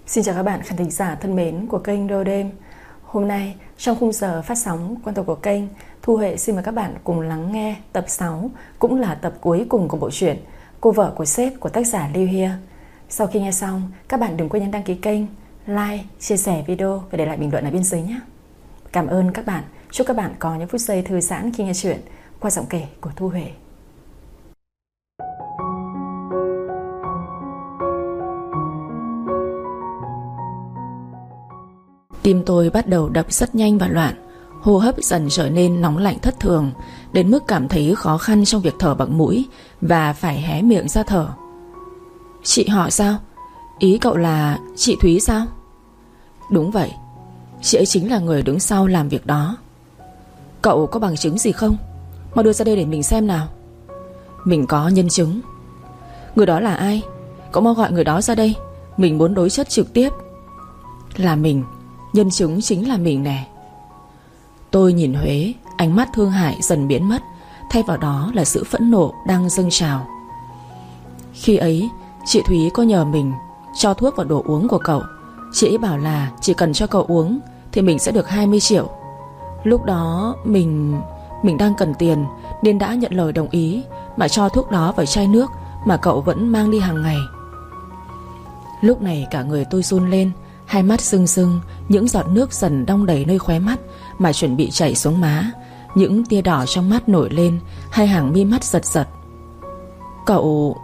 Xin chào các bạn khán thính giả thân mến của kênh Radio Đêm. Hôm nay trong khung giờ phát sóng quen thuộc của kênh, Thu Huệ xin mời các bạn cùng lắng nghe tập 6, cũng là tập cuối cùng của bộ truyện Cô vợ của sếp của tác giả Lưu Hia. Sau khi nghe xong, các bạn đừng quên nhấn đăng ký kênh, like, chia sẻ video và để lại bình luận ở bên dưới nhé. Cảm ơn các bạn. Chúc các bạn có những phút giây thư giãn khi nghe chuyện qua giọng kể của Thu Huệ. Tim tôi bắt đầu đập rất nhanh và loạn, hô hấp dần trở nên nóng lạnh thất thường, đến mức cảm thấy khó khăn trong việc thở bằng mũi và phải hé miệng ra thở. Chị họ sao? Ý cậu là chị Thúy sao? Đúng vậy, chị ấy chính là người đứng sau làm việc đó. Cậu có bằng chứng gì không? Mau đưa ra đây để mình xem nào. Mình có nhân chứng. Người đó là ai? Cậu mau gọi người đó ra đây, mình muốn đối chất trực tiếp. Là mình. Nhân chứng chính là mình nè. Tôi nhìn Huế, ánh mắt thương hại dần biến mất, thay vào đó là sự phẫn nộ đang dâng trào. Khi ấy chị Thúy có nhờ mình cho thuốc vào đồ uống của cậu. Chị ấy bảo là chỉ cần cho cậu uống thì mình sẽ được 20 triệu. Lúc đó mình đang cần tiền nên đã nhận lời đồng ý, mà cho thuốc đó vào chai nước mà cậu vẫn mang đi hàng ngày. Lúc này cả người tôi run lên, hai mắt sưng sưng, những giọt nước dần đong đầy nơi khóe mắt mà chuẩn bị chảy xuống má. Những tia đỏ trong mắt nổi lên, hai hàng mi mắt giật giật. Cậu...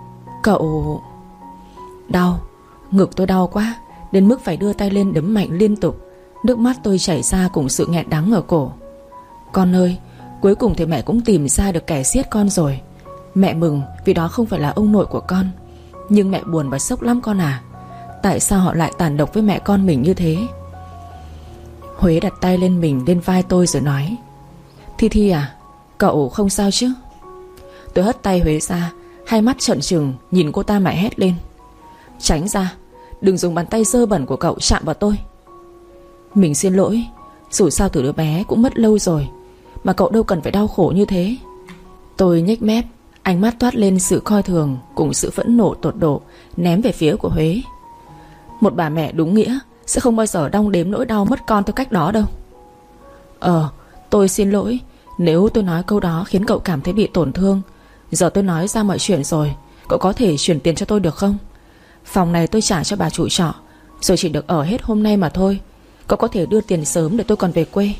Đau. Ngực tôi đau quá, đến mức phải đưa tay lên đấm mạnh liên tục. Nước mắt tôi chảy ra cùng sự nghẹn đắng ở cổ. Con ơi, cuối cùng thì mẹ cũng tìm ra được kẻ giết con rồi. Mẹ mừng vì đó không phải là ông nội của con, nhưng mẹ buồn và sốc lắm con à. Tại sao họ lại tàn độc với mẹ con mình như thế? Huế đặt tay lên mình, lên vai tôi rồi nói: Thi Thi à, cậu không sao chứ? Tôi hất tay Huế ra, hai mắt trợn trừng nhìn cô ta mà hét lên: Tránh ra, đừng dùng bàn tay dơ bẩn của cậu chạm vào tôi. Mình xin lỗi, dù sao từ đứa bé cũng mất lâu rồi, mà cậu đâu cần phải đau khổ như thế. Tôi nhếch mép, ánh mắt toát lên sự coi thường cùng sự phẫn nộ tột độ, ném về phía của Huế. Một bà mẹ đúng nghĩa sẽ không bao giờ đong đếm nỗi đau mất con theo cách đó đâu. Tôi xin lỗi nếu tôi nói câu đó khiến cậu cảm thấy bị tổn thương. Giờ tôi nói ra mọi chuyện rồi, cậu có thể chuyển tiền cho tôi được không? Phòng này tôi trả cho bà chủ trọ, rồi chỉ được ở hết hôm nay mà thôi. Cậu có thể đưa tiền sớm để tôi còn về quê.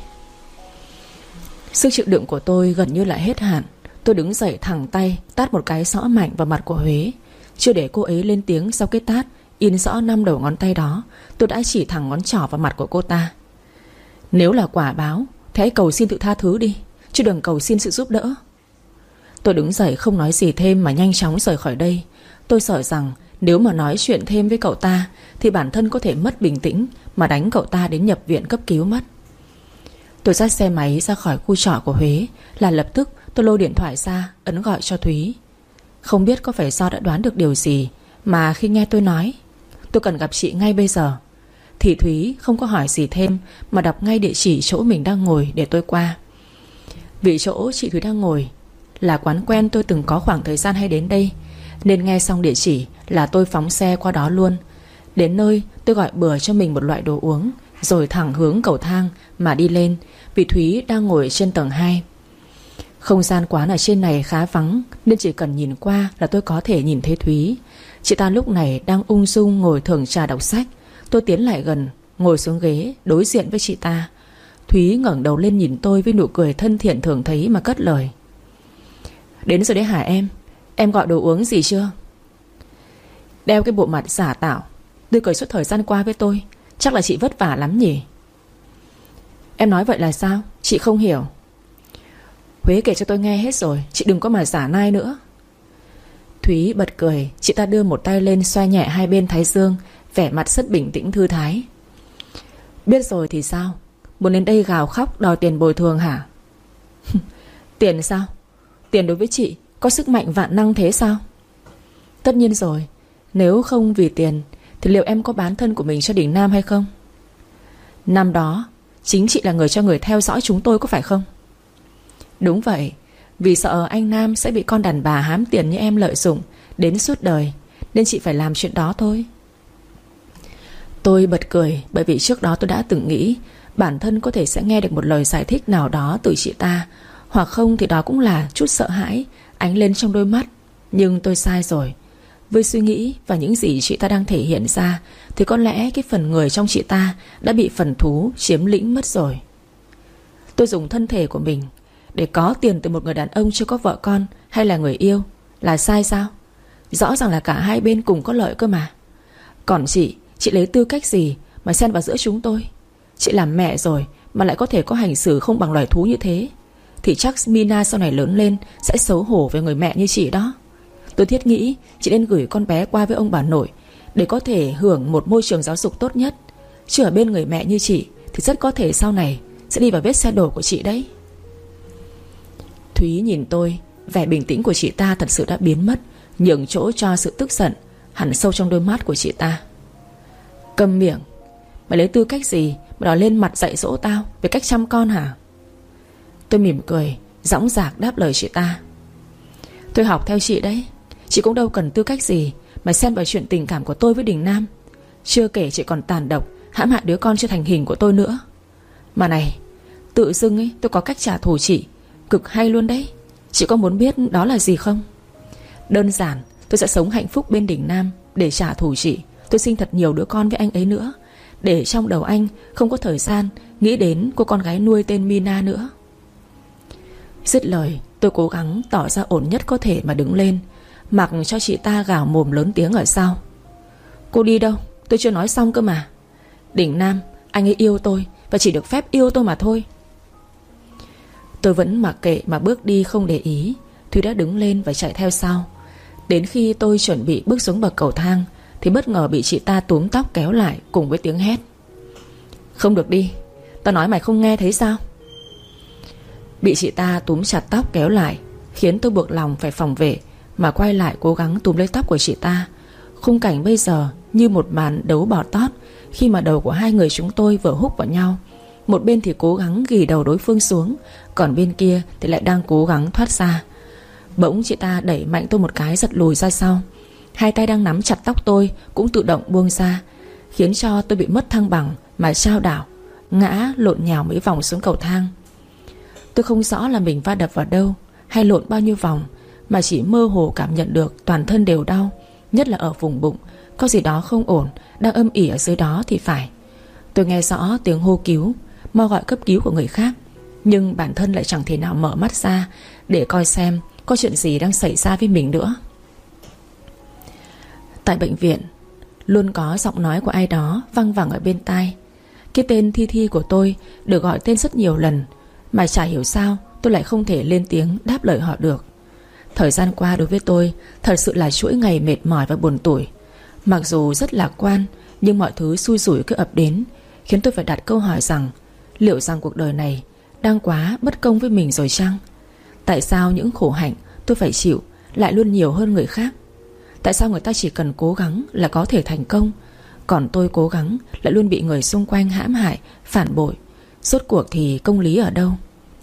Sức chịu đựng của tôi gần như là hết hạn. Tôi đứng dậy thẳng tay tát một cái xõ mạnh vào mặt của Huế. Chưa để cô ấy lên tiếng, sau cái tát in rõ 5 đầu ngón tay đó, tôi đã chỉ thẳng ngón trỏ vào mặt của cô ta. Nếu là quả báo thì hãy cầu xin tự tha thứ đi, chứ đừng cầu xin sự giúp đỡ. Tôi đứng dậy không nói gì thêm mà nhanh chóng rời khỏi đây. Tôi sợ rằng nếu mà nói chuyện thêm với cậu ta thì bản thân có thể mất bình tĩnh mà đánh cậu ta đến nhập viện cấp cứu mất. Tôi dắt xe máy ra khỏi khu trọ của Huế là lập tức tôi lôi điện thoại ra ấn gọi cho Thúy. Không biết có phải do đã đoán được điều gì mà khi nghe tôi nói tôi cần gặp chị ngay bây giờ, thì Thúy không có hỏi gì thêm mà đọc ngay địa chỉ chỗ mình đang ngồi để tôi qua. Vì chỗ chị Thúy đang ngồi là quán quen tôi từng có khoảng thời gian hay đến đây, nên nghe xong địa chỉ là tôi phóng xe qua đó luôn. Đến nơi tôi gọi bừa cho mình một loại đồ uống, rồi thẳng hướng cầu thang mà đi lên, vì Thúy đang ngồi trên tầng 2. Không gian quán ở trên này khá vắng, nên chỉ cần nhìn qua là tôi có thể nhìn thấy Thúy. Chị ta lúc này đang ung dung ngồi thưởng trà đọc sách. Tôi tiến lại gần, ngồi xuống ghế đối diện với chị ta. Thúy ngẩng đầu lên nhìn tôi với nụ cười thân thiện thường thấy mà cất lời: Đến rồi đấy hả em? Em gọi đồ uống gì chưa? Đeo cái bộ mặt giả tạo tươi cười suốt thời gian qua với tôi, chắc là chị vất vả lắm nhỉ? Em nói vậy là sao? Chị không hiểu. Huế kể cho tôi nghe hết rồi, chị đừng có mà giả nai nữa. Thúy bật cười. Chị ta đưa một tay lên xoa nhẹ hai bên thái dương, vẻ mặt rất bình tĩnh thư thái. Biết rồi thì sao? Muốn đến đây gào khóc đòi tiền bồi thường hả? Tiền sao? Tiền đối với chị có sức mạnh vạn năng thế sao? Tất nhiên rồi. Nếu không vì tiền thì liệu em có bán thân của mình cho Đình Nam hay không? Năm đó chính chị là người cho người theo dõi chúng tôi có phải không? Đúng vậy. Vì sợ anh Nam sẽ bị con đàn bà hám tiền như em lợi dụng đến suốt đời, nên chị phải làm chuyện đó thôi. Tôi bật cười bởi vì trước đó tôi đã từng nghĩ bản thân có thể sẽ nghe được một lời giải thích nào đó từ chị ta, hoặc không thì đó cũng là chút sợ hãi ánh lên trong đôi mắt. Nhưng tôi sai rồi. Với suy nghĩ và những gì chị ta đang thể hiện ra thì có lẽ cái phần người trong chị ta đã bị phần thú chiếm lĩnh mất rồi. Tôi dùng thân thể của mình để có tiền từ một người đàn ông chưa có vợ con hay là người yêu là sai sao? Rõ ràng là cả hai bên cùng có lợi cơ mà. Còn chị lấy tư cách gì mà xen vào giữa chúng tôi? Chị làm mẹ rồi mà lại có thể có hành xử không bằng loài thú như thế, thì chắc Mina sau này lớn lên sẽ xấu hổ về người mẹ như chị đó. Tôi thiết nghĩ chị nên gửi con bé qua với ông bà nội để có thể hưởng một môi trường giáo dục tốt nhất. Chứ ở bên người mẹ như chị thì rất có thể sau này sẽ đi vào vết xe đổ của chị đấy. Thúy nhìn tôi, vẻ bình tĩnh của chị ta thật sự đã biến mất, nhường chỗ cho sự tức giận hẳn sâu trong đôi mắt của chị ta. Câm miệng. Mày lấy tư cách gì mà đòi lên mặt dạy dỗ tao về cách chăm con hả? Tôi mỉm cười, dõng dạc đáp lời chị ta. Tôi học theo chị đấy. Chị cũng đâu cần tư cách gì mà xen vào chuyện tình cảm của tôi với Đình Nam. Chưa kể chị còn tàn độc hãm hại đứa con chưa thành hình của tôi nữa. Mà này, tự dưng ấy tôi có cách trả thù chị cực hay luôn đấy. Chị có muốn biết đó là gì không? Đơn giản, tôi sẽ sống hạnh phúc bên Đình Nam để trả thù chị. Tôi sinh thật nhiều đứa con với anh ấy nữa, để trong đầu anh không có thời gian nghĩ đến cô con gái nuôi tên Mina nữa. Dứt lời, tôi cố gắng tỏ ra ổn nhất có thể mà đứng lên, mặc cho chị ta gào mồm lớn tiếng ở sau. Cô đi đâu? Tôi chưa nói xong cơ mà. Đình Nam, anh ấy yêu tôi và chỉ được phép yêu tôi mà thôi. Tôi vẫn mặc kệ mà bước đi không để ý. Thúy đã đứng lên và chạy theo sau. Đến khi tôi chuẩn bị bước xuống bậc cầu thang thì bất ngờ bị chị ta túm tóc kéo lại cùng với tiếng hét. Không được đi. Tao nói mày không nghe thấy sao? Bị chị ta túm chặt tóc kéo lại khiến tôi buộc lòng phải phòng vệ mà quay lại cố gắng túm lấy tóc của chị ta. Khung cảnh bây giờ như một màn đấu bò tót, khi mà đầu của hai người chúng tôi vừa húc vào nhau. Một bên thì cố gắng ghì đầu đối phương xuống, còn bên kia thì lại đang cố gắng thoát ra. Bỗng chị ta đẩy mạnh tôi một cái, giật lùi ra sau. Hai tay đang nắm chặt tóc tôi cũng tự động buông ra, khiến cho tôi bị mất thăng bằng mà chao đảo, ngã lộn nhào mấy vòng xuống cầu thang. Tôi không rõ là mình va đập vào đâu hay lộn bao nhiêu vòng, mà chỉ mơ hồ cảm nhận được toàn thân đều đau, nhất là ở vùng bụng. Có gì đó không ổn đang âm ỉ ở dưới đó thì phải. Tôi nghe rõ tiếng hô cứu, mau gọi cấp cứu của người khác, nhưng bản thân lại chẳng thể nào mở mắt ra để coi xem có chuyện gì đang xảy ra với mình nữa. Tại bệnh viện luôn có giọng nói của ai đó văng vẳng ở bên tai. Cái tên Thi Thi của tôi được gọi tên rất nhiều lần, mà chả hiểu sao tôi lại không thể lên tiếng đáp lời họ được. Thời gian qua đối với tôi thật sự là chuỗi ngày mệt mỏi và buồn tủi. Mặc dù rất lạc quan, nhưng mọi thứ xui rủi cứ ập đến, khiến tôi phải đặt câu hỏi rằng liệu rằng cuộc đời này đang quá bất công với mình rồi chăng? Tại sao những khổ hạnh tôi phải chịu lại luôn nhiều hơn người khác? Tại sao người ta chỉ cần cố gắng là có thể thành công, còn tôi cố gắng lại luôn bị người xung quanh hãm hại, phản bội? Rốt cuộc thì công lý ở đâu?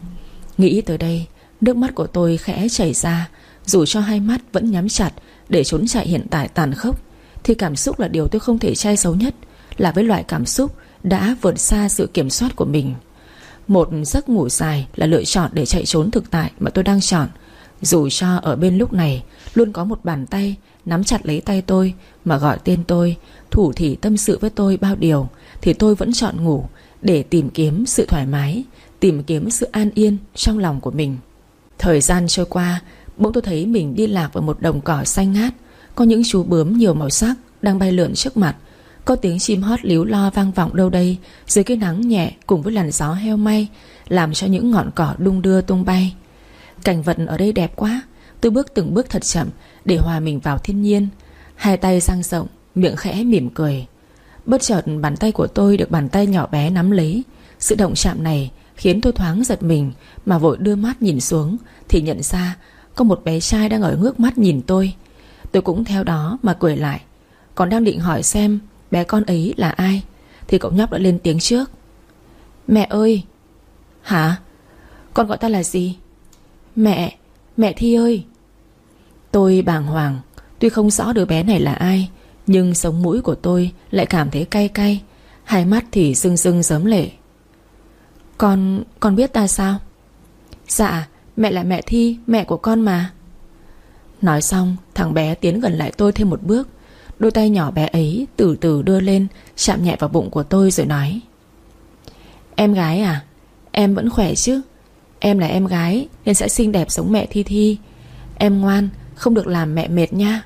Nghĩ tới đây, nước mắt của tôi khẽ chảy ra. Dù cho hai mắt vẫn nhắm chặt để trốn chạy hiện tại tàn khốc, thì cảm xúc là điều tôi không thể che giấu nhất, là với loại cảm xúc đã vượt xa sự kiểm soát của mình. Một giấc ngủ dài là lựa chọn để chạy trốn thực tại mà tôi đang chọn. Dù cho ở bên lúc này luôn có một bàn tay nắm chặt lấy tay tôi mà gọi tên tôi, thủ thỉ tâm sự với tôi bao điều, thì tôi vẫn chọn ngủ để tìm kiếm sự thoải mái, tìm kiếm sự an yên trong lòng của mình. Thời gian trôi qua, bỗng tôi thấy mình đi lạc vào một đồng cỏ xanh ngát. Có những chú bướm nhiều màu sắc đang bay lượn trước mặt. Có tiếng chim hót líu lo vang vọng đâu đây dưới cái nắng nhẹ cùng với làn gió heo may, làm cho những ngọn cỏ đung đưa tung bay. Cảnh vật ở đây đẹp quá. Tôi bước từng bước thật chậm để hòa mình vào thiên nhiên, hai tay dang rộng, miệng khẽ mỉm cười. Bất chợt bàn tay của tôi được bàn tay nhỏ bé nắm lấy. Sự động chạm này khiến tôi thoáng giật mình, mà vội đưa mắt nhìn xuống thì nhận ra có một bé trai đang ở ngước mắt nhìn tôi. Tôi cũng theo đó mà cười lại. Còn đang định hỏi xem bé con ấy là ai thì cậu nhóc đã lên tiếng trước. Mẹ ơi. Hả? Con gọi ta là gì? Mẹ Thi ơi. Tôi bàng hoàng. Tuy không rõ đứa bé này là ai, Nhưng sống mũi của tôi lại cảm thấy cay cay, hai mắt thì rưng rưng rớm lệ. Con biết ta sao? Dạ, mẹ là mẹ Thi, mẹ của con mà. Nói xong, thằng bé tiến gần lại tôi thêm một bước. Đôi tay nhỏ bé ấy từ từ đưa lên, chạm nhẹ vào bụng của tôi rồi nói: Em gái à? Em vẫn khỏe chứ? Em là em gái nên sẽ xinh đẹp giống mẹ Thi Thi. Em ngoan, không được làm mẹ mệt nha.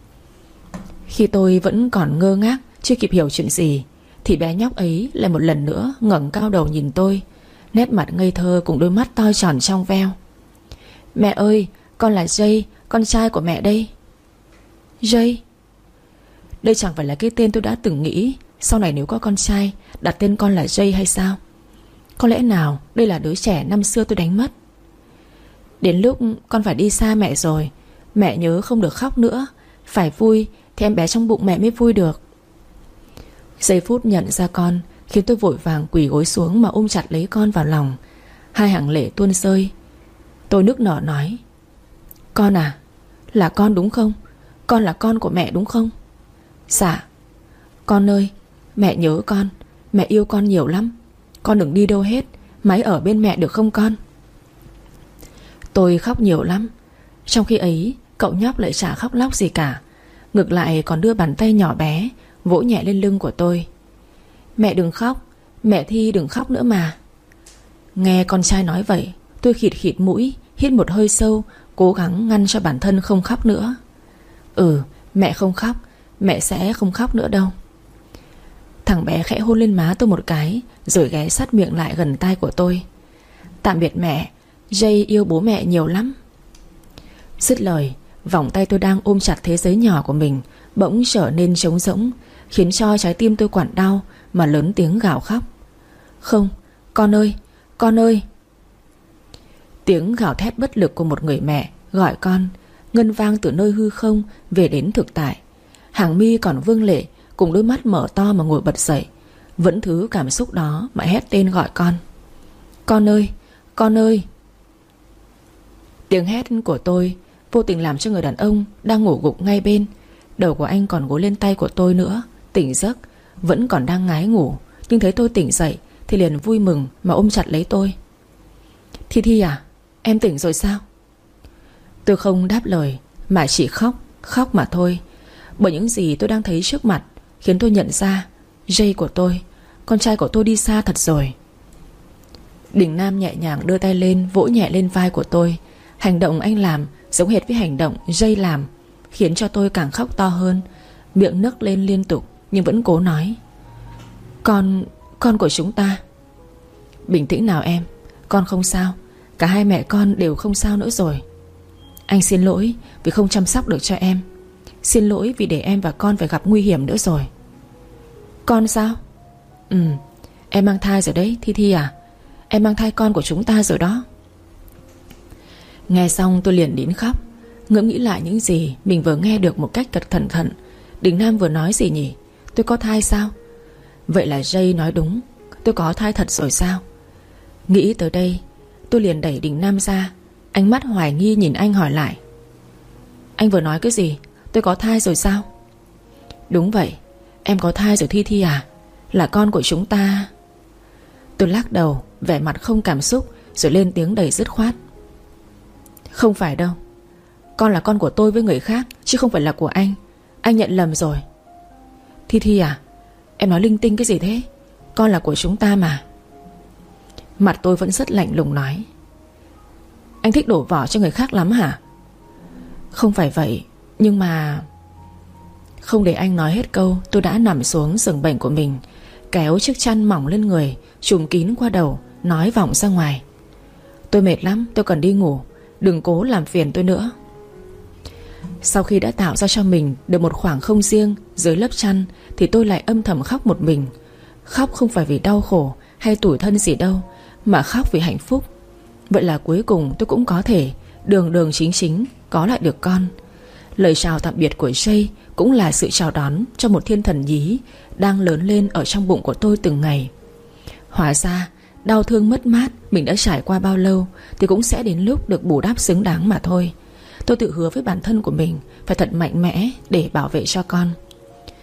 Khi tôi vẫn còn ngơ ngác, chưa kịp hiểu chuyện gì, thì bé nhóc ấy lại một lần nữa ngẩng cao đầu nhìn tôi, nét mặt ngây thơ cùng đôi mắt to tròn trong veo. Mẹ ơi, con là Jay, con trai của mẹ đây. Jay? Đây chẳng phải là cái tên tôi đã từng nghĩ sau này nếu có con trai đặt tên con là Jay hay sao? Có lẽ nào đây là đứa trẻ năm xưa tôi đánh mất? Đến lúc con phải đi xa mẹ rồi, mẹ nhớ không được khóc nữa. Phải vui thì em bé trong bụng mẹ mới vui được. Giây phút nhận ra con khiến tôi vội vàng quỳ gối xuống mà ôm chặt lấy con vào lòng. Hai hàng lệ tuôn rơi. Tôi nức nở nói: Con à? Là con đúng không? Con là con của mẹ đúng không? Dạ. Con ơi, mẹ nhớ con, mẹ yêu con nhiều lắm. Con đừng đi đâu hết, mãi ở bên mẹ được không con? Tôi khóc nhiều lắm. Trong khi ấy cậu nhóc lại chả khóc lóc gì cả, ngược lại còn đưa bàn tay nhỏ bé vỗ nhẹ lên lưng của tôi. Mẹ đừng khóc, mẹ Thi đừng khóc nữa mà. Nghe con trai nói vậy, tôi khịt khịt mũi, hít một hơi sâu, cố gắng ngăn cho bản thân không khóc nữa. Mẹ không khóc, mẹ sẽ không khóc nữa đâu. Thằng bé khẽ hôn lên má tôi một cái, rồi ghé sát miệng lại gần tai của tôi. Tạm biệt mẹ, Jay yêu bố mẹ nhiều lắm. Dứt lời, vòng tay tôi đang ôm chặt thế giới nhỏ của mình bỗng trở nên trống rỗng, khiến cho trái tim tôi quặn đau mà lớn tiếng gào khóc. Không, con ơi, con ơi. Tiếng gào thét bất lực của một người mẹ gọi con ngân vang từ nơi hư không về đến thực tại. Hàng mi còn vương lệ, cùng đôi mắt mở to mà ngồi bật dậy, vẫn thứ cảm xúc đó mà hét tên gọi con. Con ơi, con ơi. Tiếng hét của tôi vô tình làm cho người đàn ông đang ngủ gục ngay bên, đầu của anh còn gối lên tay của tôi nữa, tỉnh giấc, vẫn còn đang ngái ngủ, nhưng thấy tôi tỉnh dậy thì liền vui mừng mà ôm chặt lấy tôi. Thi Thi à, em tỉnh rồi sao? Tôi không đáp lời mà chỉ khóc mà thôi. Bởi những gì tôi đang thấy trước mặt khiến tôi nhận ra Jay của tôi, con trai của tôi đi xa thật rồi. Đình Nam nhẹ nhàng đưa tay lên vỗ nhẹ lên vai của tôi. Hành động anh làm giống hệt với hành động Jay làm, khiến cho tôi càng khóc to hơn, miệng nấc lên liên tục nhưng vẫn cố nói: Con của chúng ta. Bình tĩnh nào em, con không sao. Cả hai mẹ con đều không sao nữa rồi. Anh xin lỗi vì không chăm sóc được cho em. Xin lỗi vì để em và con phải gặp nguy hiểm nữa rồi. Con sao? Em mang thai rồi đấy Thi Thi à. Em mang thai con của chúng ta rồi đó. Nghe xong tôi liền nín khóc, ngẫm nghĩ lại những gì mình vừa nghe được một cách thật cẩn thận. Đình Nam vừa nói gì nhỉ? Tôi có thai sao? Vậy là Jay nói đúng, tôi có thai thật rồi sao? Nghĩ tới đây, tôi liền đẩy Đình Nam ra, ánh mắt hoài nghi nhìn anh hỏi lại: Anh vừa nói cái gì? Tôi có thai rồi sao? Đúng vậy, em có thai rồi Thi Thi à. Là con của chúng ta. Tôi lắc đầu, vẻ mặt không cảm xúc, rồi lên tiếng đầy dứt khoát: Không phải đâu. Con là con của tôi với người khác, chứ không phải là của anh. Anh nhận lầm rồi. Thi Thi à, em nói linh tinh cái gì thế? Con là của chúng ta mà. Mặt tôi vẫn rất lạnh lùng nói: Anh thích đổ vỏ cho người khác lắm hả? Không phải vậy, nhưng mà... Không để anh nói hết câu, tôi đã nằm xuống giường bệnh của mình, kéo chiếc chăn mỏng lên người, trùm kín qua đầu, nói vọng ra ngoài: Tôi mệt lắm, tôi cần đi ngủ. Đừng cố làm phiền tôi nữa. Sau khi đã tạo ra cho mình được một khoảng không riêng dưới lớp chăn, thì tôi lại âm thầm khóc một mình. Khóc không phải vì đau khổ hay tủi thân gì đâu, mà khóc vì hạnh phúc. Vậy là cuối cùng tôi cũng có thể đường chính có lại được con. Lời chào tạm biệt của Jay cũng là sự chào đón cho một thiên thần nhí đang lớn lên ở trong bụng của tôi từng ngày. Hóa ra đau thương mất mát mình đã trải qua bao lâu thì cũng sẽ đến lúc được bù đắp xứng đáng mà thôi. Tôi tự hứa với bản thân của mình phải thật mạnh mẽ để bảo vệ cho con.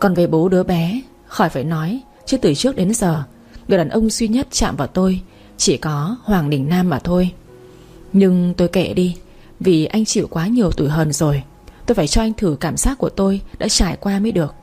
Còn về bố đứa bé, khỏi phải nói, chứ từ trước đến giờ người đàn ông duy nhất chạm vào tôi chỉ có Hoàng Đình Nam mà thôi. Nhưng tôi kệ đi, vì anh chịu quá nhiều tủi hờn rồi. Tôi phải cho anh thử cảm giác của tôi đã trải qua mới được.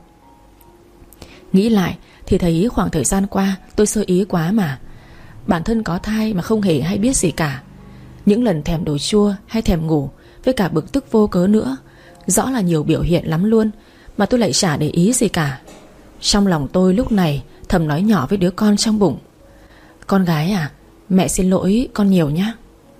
Nghĩ lại thì thấy khoảng thời gian qua tôi sơ ý quá mà. Bản thân có thai mà không hề hay biết gì cả. Những lần thèm đồ chua hay thèm ngủ, với cả bực tức vô cớ nữa, rõ là nhiều biểu hiện lắm luôn, mà tôi lại chả để ý gì cả. Trong lòng tôi lúc này thầm nói nhỏ với đứa con trong bụng: con gái à, mẹ xin lỗi con nhiều nhá.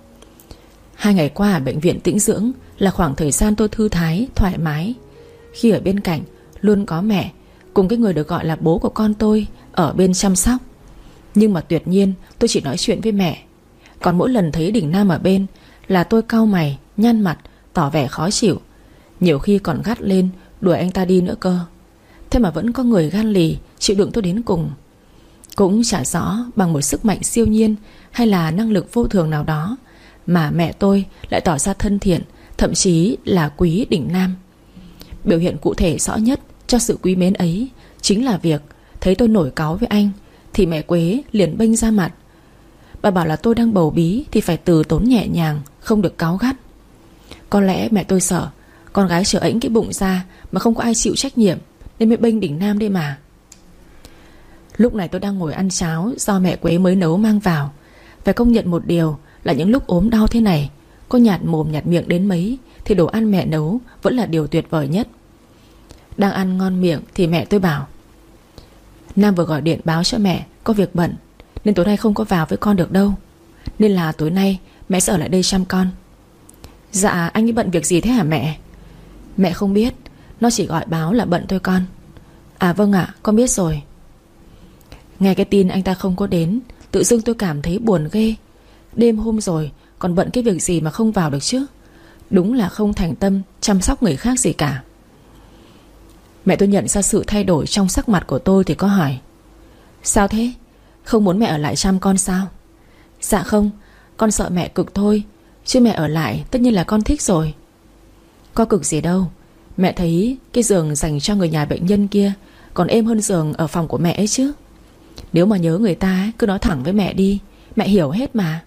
2 ngày qua ở bệnh viện tĩnh dưỡng là khoảng thời gian tôi thư thái, thoải mái. Khi ở bên cạnh luôn có mẹ cùng cái người được gọi là bố của con tôi ở bên chăm sóc. Nhưng mà tuyệt nhiên tôi chỉ nói chuyện với mẹ. Còn mỗi lần thấy Đình Nam ở bên là tôi cau mày, nhăn mặt, tỏ vẻ khó chịu. Nhiều khi còn gắt lên đuổi anh ta đi nữa cơ. Thế mà vẫn có người gan lì chịu đựng tôi đến cùng. Cũng chả rõ bằng một sức mạnh siêu nhiên hay là năng lực vô thường nào đó mà mẹ tôi lại tỏ ra thân thiện, thậm chí là quý Đình Nam. Biểu hiện cụ thể rõ nhất cho sự quý mến ấy chính là việc thấy tôi nổi cáu với anh thì mẹ Quế liền bênh ra mặt. Bà bảo là tôi đang bầu bí thì phải từ tốn nhẹ nhàng, không được cáu gắt. Có lẽ mẹ tôi sợ con gái trở ẵnh cái bụng ra mà không có ai chịu trách nhiệm, nên mới bênh Đình Nam đây mà. Lúc này tôi đang ngồi ăn cháo do mẹ Quế mới nấu mang vào. Phải công nhận một điều là những lúc ốm đau thế này, có nhạt mồm nhạt miệng đến mấy thì đồ ăn mẹ nấu vẫn là điều tuyệt vời nhất. Đang ăn ngon miệng thì mẹ tôi bảo: Nam vừa gọi điện báo cho mẹ có việc bận, nên tối nay không có vào với con được đâu, nên là tối nay mẹ sẽ ở lại đây chăm con. Dạ anh ấy bận việc gì thế hả mẹ? Mẹ không biết, nó chỉ gọi báo là bận thôi con. À vâng ạ, con biết rồi. Nghe cái tin anh ta không có đến, tự dưng tôi cảm thấy buồn ghê. Đêm hôm rồi còn bận cái việc gì mà không vào được chứ. Đúng là không thành tâm chăm sóc người khác gì cả. Mẹ tôi nhận ra sự thay đổi trong sắc mặt của tôi thì có hỏi: Sao thế? Không muốn mẹ ở lại chăm con sao? Dạ không, con sợ mẹ cực thôi, chứ mẹ ở lại tất nhiên là con thích rồi. Có cực gì đâu. Mẹ thấy cái giường dành cho người nhà bệnh nhân kia còn êm hơn giường ở phòng của mẹ ấy chứ. Nếu mà nhớ người ta cứ nói thẳng với mẹ đi, mẹ hiểu hết mà.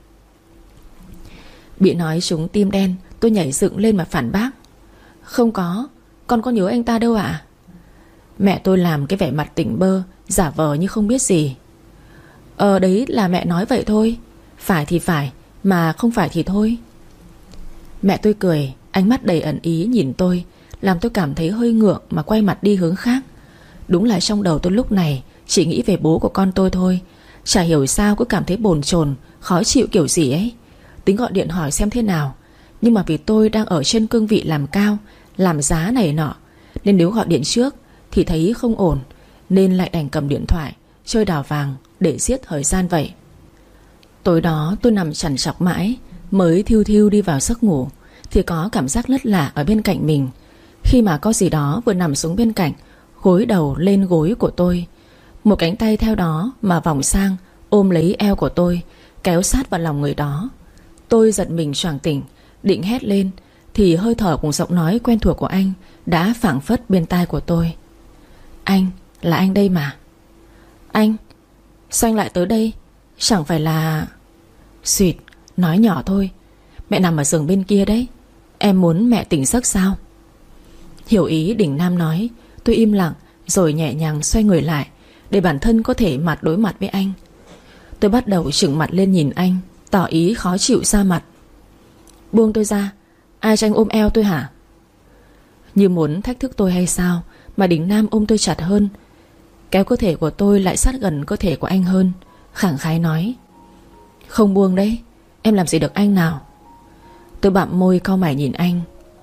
Bị nói trúng tim đen, tôi nhảy dựng lên mà phản bác: Không có, con có nhớ anh ta đâu ạ. Mẹ tôi làm cái vẻ mặt tỉnh bơ, giả vờ như không biết gì. Đấy là mẹ nói vậy thôi. Phải thì phải, mà không phải thì thôi. Mẹ tôi cười, ánh mắt đầy ẩn ý nhìn tôi, làm tôi cảm thấy hơi ngượng mà quay mặt đi hướng khác. Đúng là trong đầu tôi lúc này chỉ nghĩ về bố của con tôi thôi. Chả hiểu sao cứ cảm thấy bồn chồn, khó chịu kiểu gì ấy. Tính gọi điện hỏi xem thế nào, nhưng mà vì tôi đang ở trên cương vị làm cao, làm giá này nọ, nên nếu gọi điện trước thì thấy không ổn, nên lại đành cầm điện thoại chơi đào vàng để giết thời gian vậy. Tối đó tôi nằm trằn trọc mãi, mới thiu thiu đi vào giấc ngủ thì có cảm giác lất lạ ở bên cạnh mình. Khi mà có gì đó vừa nằm xuống bên cạnh, gối đầu lên gối của tôi. Một cánh tay theo đó mà vòng sang ôm lấy eo của tôi, kéo sát vào lòng người đó. Tôi giật mình choàng tỉnh, định hét lên thì hơi thở cùng giọng nói quen thuộc của anh đã phảng phất bên tai của tôi: Anh, là anh đây mà. Anh, sao anh lại tới đây? Chẳng phải là... Xuyệt, nói nhỏ thôi. Mẹ nằm ở giường bên kia đấy. Em muốn mẹ tỉnh giấc sao? Hiểu ý Đình Nam nói, tôi im lặng rồi nhẹ nhàng xoay người lại để bản thân có thể mặt đối mặt với anh. Tôi bắt đầu trừng mặt lên nhìn anh, tỏ ý khó chịu ra mặt. Buông tôi ra, ai cho anh ôm eo tôi hả? Như muốn thách thức tôi hay sao mà Đình Nam ôm tôi chặt hơn, kéo cơ thể của tôi lại sát gần cơ thể của anh hơn, khẳng khái nói: Không buông đấy, em làm gì được anh nào. Tôi bặm môi cau mày nhìn anh.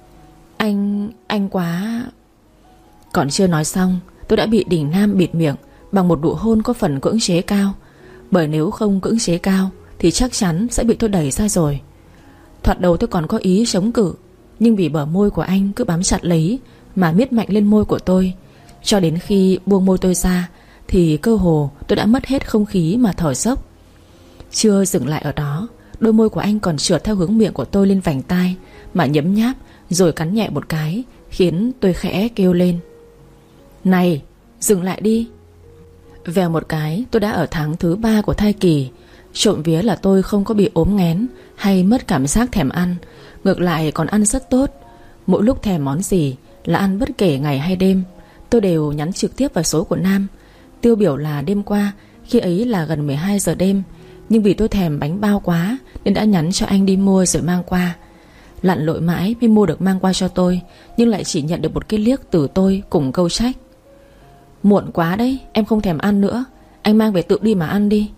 Anh quá... Còn chưa nói xong, tôi đã bị Đình Nam bịt miệng bằng một nụ hôn có phần cưỡng chế cao. Bởi nếu không cưỡng chế cao thì chắc chắn sẽ bị tôi đẩy ra rồi. Thoạt đầu tôi còn có ý chống cự, nhưng vì bờ môi của anh cứ bám chặt lấy mà miết mạnh lên môi của tôi, cho đến khi buông môi tôi ra thì cơ hồ tôi đã mất hết không khí mà thở dốc. Chưa dừng lại ở đó, đôi môi của anh còn trượt theo hướng miệng của tôi lên vành tai mà nhấm nháp, rồi cắn nhẹ một cái, khiến tôi khẽ kêu lên: Này, Dừng lại đi. Vèo một cái tôi đã ở tháng thứ 3 của thai kỳ. Trộm vía là tôi không có bị ốm nghén hay mất cảm giác thèm ăn. Ngược lại còn ăn rất tốt. Mỗi lúc thèm món gì là ăn bất kể ngày hay đêm. Tôi đều nhắn trực tiếp vào số của Nam. Tiêu biểu là đêm qua, khi ấy là gần 12 giờ đêm, nhưng vì tôi thèm bánh bao quá nên đã nhắn cho anh đi mua rồi mang qua. Lặn lội mãi mới mua được mang qua cho tôi, nhưng lại chỉ nhận được một cái liếc từ tôi cùng câu trách: muộn quá đấy, em không thèm ăn nữa, anh mang về tự đi mà ăn đi.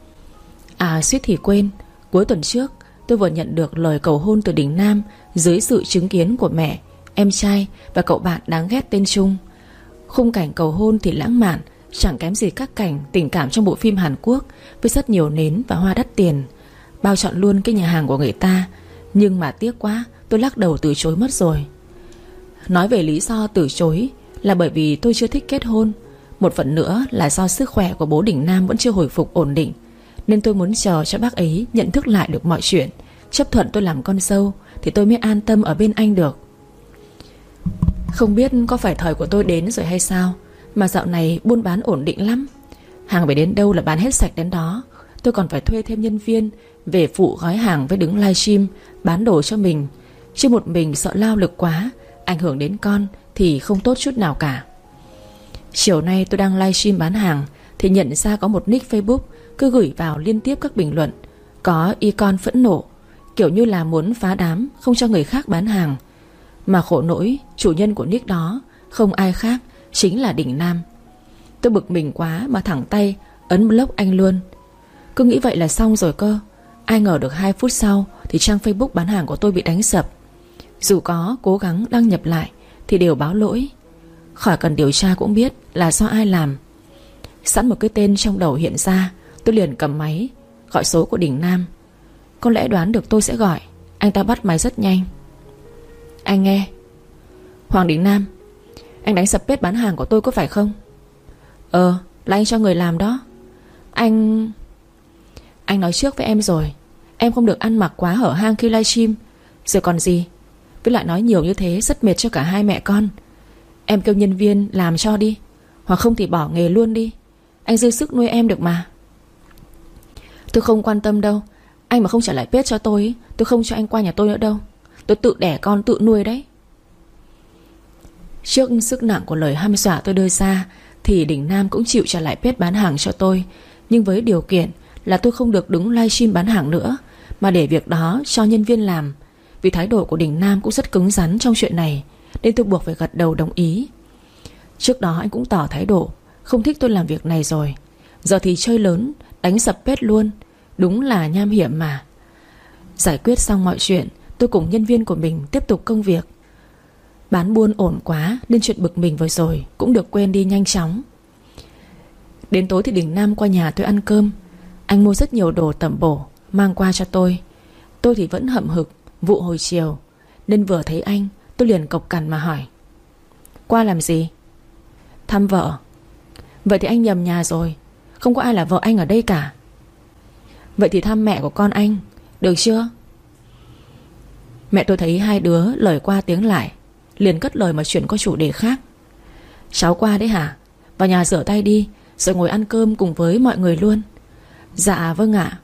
À suýt thì quên, cuối tuần trước tôi vừa nhận được lời cầu hôn từ Đình Nam dưới sự chứng kiến của mẹ, em trai và cậu bạn đáng ghét tên Trung. Khung cảnh cầu hôn thì lãng mạn, chẳng kém gì các cảnh tình cảm trong bộ phim Hàn Quốc, với rất nhiều nến và hoa đắt tiền. Bao trọn luôn cái nhà hàng của người ta. Nhưng mà tiếc quá, tôi lắc đầu từ chối mất rồi. Nói về lý do từ chối là bởi vì tôi chưa thích kết hôn. Một phần nữa là do sức khỏe của bố Đình Nam vẫn chưa hồi phục ổn định, nên tôi muốn chờ cho bác ấy nhận thức lại được mọi chuyện, chấp thuận tôi làm con dâu, thì tôi mới an tâm ở bên anh được. Không biết có phải thời của tôi đến rồi hay sao, mà dạo này buôn bán ổn định lắm. Hàng về đến đâu là bán hết sạch đến đó. Tôi còn phải thuê thêm nhân viên về phụ gói hàng với đứng livestream bán đồ cho mình. Chứ một mình sợ lao lực quá, ảnh hưởng đến con thì không tốt chút nào cả. Chiều nay tôi đang livestream bán hàng thì nhận ra có một nick Facebook cứ gửi vào liên tiếp các bình luận có icon phẫn nộ, kiểu như là muốn phá đám, không cho người khác bán hàng. Mà khổ nỗi chủ nhân của nick đó không ai khác, chính là Đình Nam. Tôi bực mình quá mà thẳng tay ấn block anh luôn. Cứ nghĩ vậy là xong rồi cơ. Ai ngờ được 2 phút sau thì trang Facebook bán hàng của tôi bị đánh sập. Dù có cố gắng đăng nhập lại thì đều báo lỗi. Khỏi cần điều tra cũng biết là do ai làm. Sẵn một cái tên trong đầu hiện ra, tôi liền cầm máy gọi số của Đình Nam. Có lẽ đoán được tôi sẽ gọi, anh ta bắt máy rất nhanh. Anh nghe. Hoàng Đình Nam, anh đánh sập page bán hàng của tôi có phải không? Là anh cho người làm đó. Anh nói trước với em rồi, em không được ăn mặc quá hở hang khi livestream. Rồi còn gì. Với lại nói nhiều như thế rất mệt cho cả hai mẹ con. Em kêu nhân viên làm cho đi, hoặc không thì bỏ nghề luôn đi. Anh dư sức nuôi em được mà. Tôi không quan tâm đâu. Anh mà không trả lại page cho tôi không cho anh qua nhà tôi nữa đâu. Tôi tự đẻ con tự nuôi đấy. Trước sức nặng của lời hăm dọa tôi đưa ra thì Đình Nam cũng chịu trả lại page bán hàng cho tôi, nhưng với điều kiện là tôi không được đứng livestream bán hàng nữa, mà để việc đó cho nhân viên làm. Vì thái độ của Đình Nam cũng rất cứng rắn trong chuyện này, nên tôi buộc phải gật đầu đồng ý. Trước đó anh cũng tỏ thái độ không thích tôi làm việc này rồi. Giờ thì chơi lớn, đánh sập page luôn. Đúng là nham hiểm mà. Giải quyết xong mọi chuyện, tôi cùng nhân viên của mình tiếp tục công việc. Bán buôn ổn quá nên chuyện bực mình vừa rồi cũng được quên đi nhanh chóng. Đến tối thì Đình Nam qua nhà tôi ăn cơm. Anh mua rất nhiều đồ tẩm bổ mang qua cho tôi. Tôi thì vẫn hậm hực vụ hồi chiều, nên vừa thấy anh tôi liền cộc cằn mà hỏi: qua làm gì? Thăm vợ. Vậy thì anh nhầm nhà rồi, không có ai là vợ anh ở đây cả. Vậy thì thăm mẹ của con anh, được chưa? Mẹ tôi thấy hai đứa lời qua tiếng lại, liền cất lời mà chuyển qua chủ đề khác. Cháu qua đấy hả? Vào nhà rửa tay đi, rồi ngồi ăn cơm cùng với mọi người luôn. Dạ vâng ạ.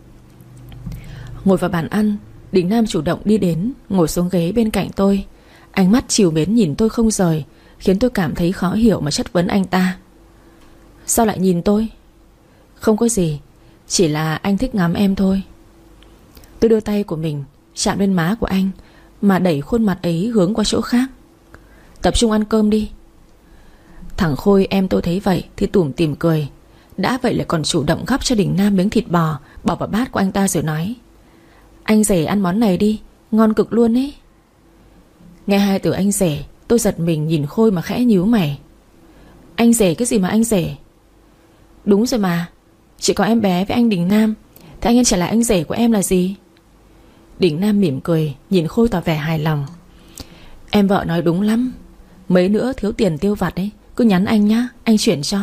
Ngồi vào bàn ăn, Đình Nam chủ động đi đến, ngồi xuống ghế bên cạnh tôi. Ánh mắt trìu mến nhìn tôi không rời, khiến tôi cảm thấy khó hiểu mà chất vấn anh ta. Sao lại nhìn tôi? Không có gì, chỉ là anh thích ngắm em thôi. Tôi đưa tay của mình chạm lên má của anh, mà đẩy khuôn mặt ấy hướng qua chỗ khác. Tập trung ăn cơm đi. Thằng Khôi em tôi thấy vậy thì tủm tỉm cười. Đã vậy lại còn chủ động gắp cho Đình Nam miếng thịt bò bỏ vào bát của anh ta rồi nói: anh rể ăn món này đi, ngon cực luôn ấy. Nghe hai từ anh rể, tôi giật mình nhìn Khôi mà khẽ nhíu mày. Anh rể cái gì mà anh rể? Đúng rồi mà, chỉ có em bé với anh Đình Nam, thì anh trả lại anh rể của em là gì? Đình Nam mỉm cười nhìn Khôi tỏ vẻ hài lòng. Em vợ nói đúng lắm. Mấy nữa thiếu tiền tiêu vặt ấy, cứ nhắn anh nhá, anh chuyển cho.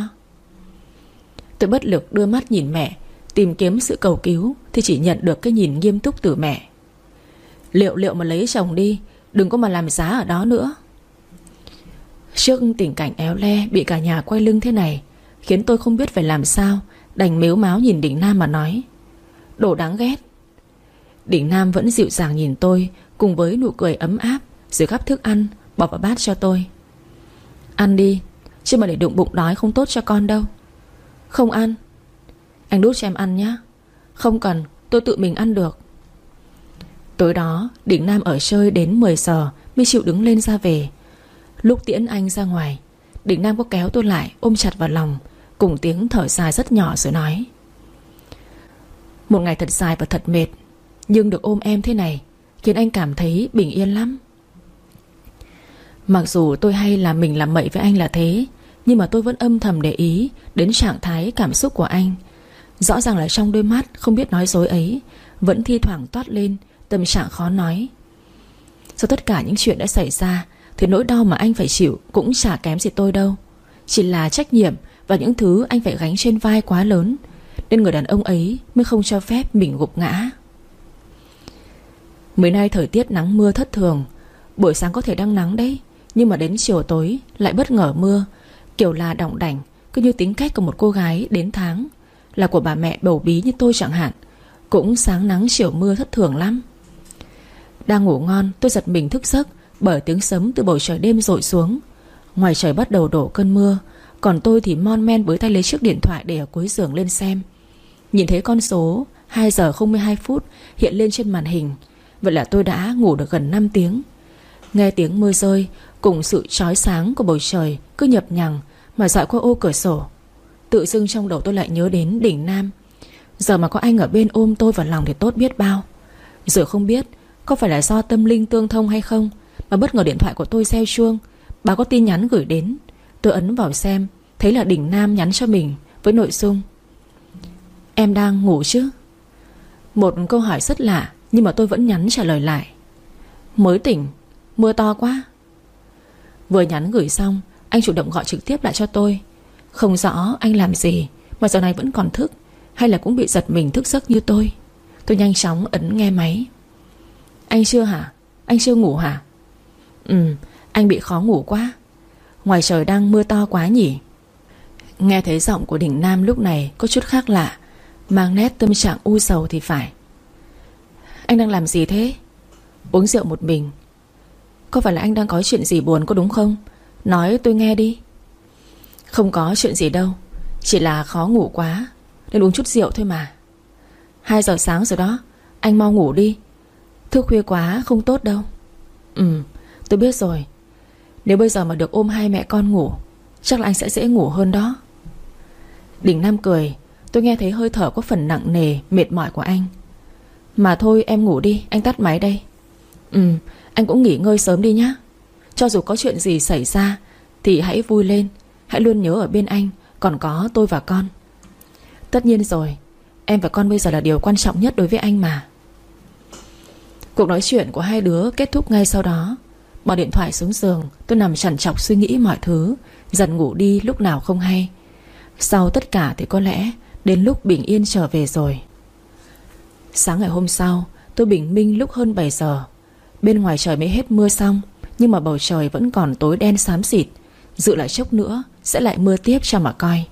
Tôi bất lực đưa mắt nhìn mẹ, tìm kiếm sự cầu cứu, thì chỉ nhận được cái nhìn nghiêm túc từ mẹ. Liệu mà lấy chồng đi, đừng có mà làm giá ở đó nữa. Trước tình cảnh éo le bị cả nhà quay lưng thế này, khiến tôi không biết phải làm sao, đành mếu máo nhìn Đình Nam mà nói: Đồ đáng ghét. Đình Nam vẫn dịu dàng nhìn tôi, cùng với nụ cười ấm áp, rồi gắp thức ăn bỏ vào bát cho tôi. Ăn đi, chứ mà để đụng bụng đói không tốt cho con đâu. Không ăn. Anh đút cho em ăn nhé. Không cần, tôi tự mình ăn được. Tối đó Đình Nam ở chơi đến 10 giờ mới chịu đứng lên ra về. Lúc tiễn anh ra ngoài, Đình Nam có kéo tôi lại, ôm chặt vào lòng, cùng tiếng thở dài rất nhỏ rồi nói: Một ngày thật dài và thật mệt, nhưng được ôm em thế này khiến anh cảm thấy bình yên lắm. Mặc dù tôi hay là mình làm bậy với anh là thế, nhưng mà tôi vẫn âm thầm để ý đến trạng thái cảm xúc của anh. Rõ ràng là trong đôi mắt không biết nói dối ấy vẫn thi thoảng toát lên tâm trạng khó nói. Sau tất cả những chuyện đã xảy ra thì nỗi đau mà anh phải chịu cũng chả kém gì tôi đâu. Chỉ là trách nhiệm và những thứ anh phải gánh trên vai quá lớn, nên người đàn ông ấy mới không cho phép mình gục ngã. Mấy nay thời tiết nắng mưa thất thường. Buổi sáng có thể đang nắng đấy, nhưng mà đến chiều tối lại bất ngờ mưa, kiểu là đỏng đảnh, cứ như tính cách của một cô gái đến tháng, là của bà mẹ bầu bí như tôi chẳng hạn. Cũng sáng nắng chiều mưa thất thường lắm. Đang ngủ ngon, tôi giật mình thức giấc bởi tiếng sấm từ bầu trời đêm dội xuống. Ngoài trời bắt đầu đổ cơn mưa, còn tôi thì mon men với tay lấy chiếc điện thoại để ở cuối giường lên xem. Nhìn thấy con số 2 giờ 02 phút hiện lên trên màn hình. Vậy là tôi đã ngủ được gần 5 tiếng. Nghe tiếng mưa rơi cùng sự chói sáng của bầu trời cứ nhập nhằng mà dọi qua ô cửa sổ, tự dưng trong đầu tôi lại nhớ đến Đình Nam. Giờ mà có anh ở bên ôm tôi vào lòng thì tốt biết bao. Rồi không biết có phải là do tâm linh tương thông hay không mà bất ngờ điện thoại của tôi reo chuông, báo có tin nhắn gửi đến. Tôi ấn vào xem, thấy là Đình Nam nhắn cho mình với nội dung: Em đang ngủ chứ? Một câu hỏi rất lạ, nhưng mà tôi vẫn nhắn trả lời lại: Mới tỉnh, mưa to quá. Vừa nhắn gửi xong, anh chủ động gọi trực tiếp lại cho tôi. Không rõ anh làm gì mà giờ này vẫn còn thức, hay là cũng bị giật mình thức giấc như tôi. Tôi nhanh chóng ấn nghe máy. Anh chưa hả? Anh chưa ngủ hả? Anh bị khó ngủ quá. Ngoài trời đang mưa to quá nhỉ? Nghe thấy giọng của Đình Nam lúc này có chút khác lạ, mang nét tâm trạng u sầu thì phải. Anh đang làm gì thế? Uống rượu một mình. Có phải là anh đang có chuyện gì buồn có đúng không? Nói tôi nghe đi. Không có chuyện gì đâu, chỉ là khó ngủ quá nên uống chút rượu thôi mà. 2 giờ sáng rồi đó, anh mau ngủ đi. Thức khuya quá không tốt đâu. Tôi biết rồi. Nếu bây giờ mà được ôm hai mẹ con ngủ, chắc là anh sẽ dễ ngủ hơn đó. Đình Nam cười. Tôi nghe thấy hơi thở có phần nặng nề, mệt mỏi của anh. Mà thôi em ngủ đi, anh tắt máy đây. Anh cũng nghỉ ngơi sớm đi nhá. Cho dù có chuyện gì xảy ra thì hãy vui lên, hãy luôn nhớ ở bên anh còn có tôi và con. Tất nhiên rồi, em và con bây giờ là điều quan trọng nhất đối với anh mà. Cuộc nói chuyện của hai đứa kết thúc ngay sau đó. Bỏ điện thoại xuống giường, tôi nằm trằn trọc suy nghĩ mọi thứ, dần ngủ đi lúc nào không hay. Sau tất cả thì có lẽ đến lúc bình yên trở về rồi. Sáng ngày hôm sau, tôi bình minh lúc hơn 7 giờ. Bên ngoài trời mới hết mưa xong, nhưng mà bầu trời vẫn còn tối đen xám xịt. Dự lại chốc nữa sẽ lại mưa tiếp cho mà coi.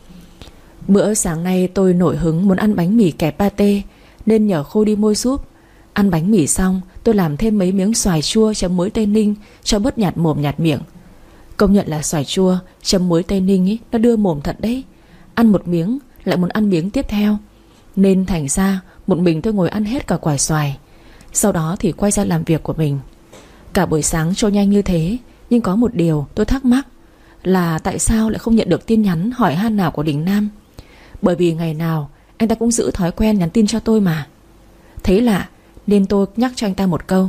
Bữa sáng nay tôi nổi hứng muốn ăn bánh mì kẹp pate, nên nhờ Khôi đi mua giúp. Ăn bánh mì xong, tôi làm thêm mấy miếng xoài chua chấm muối Tây Ninh cho bớt nhạt mồm nhạt miệng. Công nhận là xoài chua chấm muối Tây Ninh ấy, nó đưa mồm thật đấy. Ăn một miếng lại muốn ăn miếng tiếp theo, nên thành ra một mình tôi ngồi ăn hết cả quả xoài. Sau đó thì quay ra làm việc của mình. Cả buổi sáng trôi nhanh như thế, nhưng có một điều tôi thắc mắc là tại sao lại không nhận được tin nhắn hỏi han nào của Đình Nam. Bởi vì ngày nào anh ta cũng giữ thói quen nhắn tin cho tôi mà. Thấy lạ nên tôi nhắc cho anh ta một câu: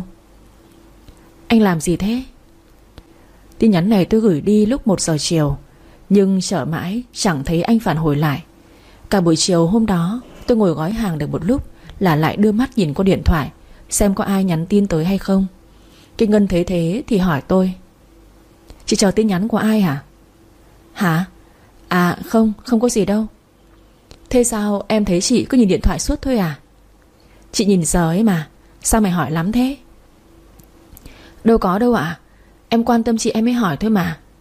Anh làm gì thế? Tin nhắn này tôi gửi đi lúc 1 giờ chiều, nhưng chờ mãi chẳng thấy anh phản hồi lại. Cả buổi chiều hôm đó tôi ngồi gói hàng được một lúc là lại đưa mắt nhìn qua điện thoại xem có ai nhắn tin tới hay không. Cái Ngân thấy thế thì hỏi tôi: Chị chờ tin nhắn của ai hả? Hả? À không, không có gì đâu. Thế sao em thấy chị cứ nhìn điện thoại suốt thôi à? Chị nhìn giờ ấy mà, sao mày hỏi lắm thế? Đâu có đâu ạ. Em quan tâm chị em mới hỏi thôi mà.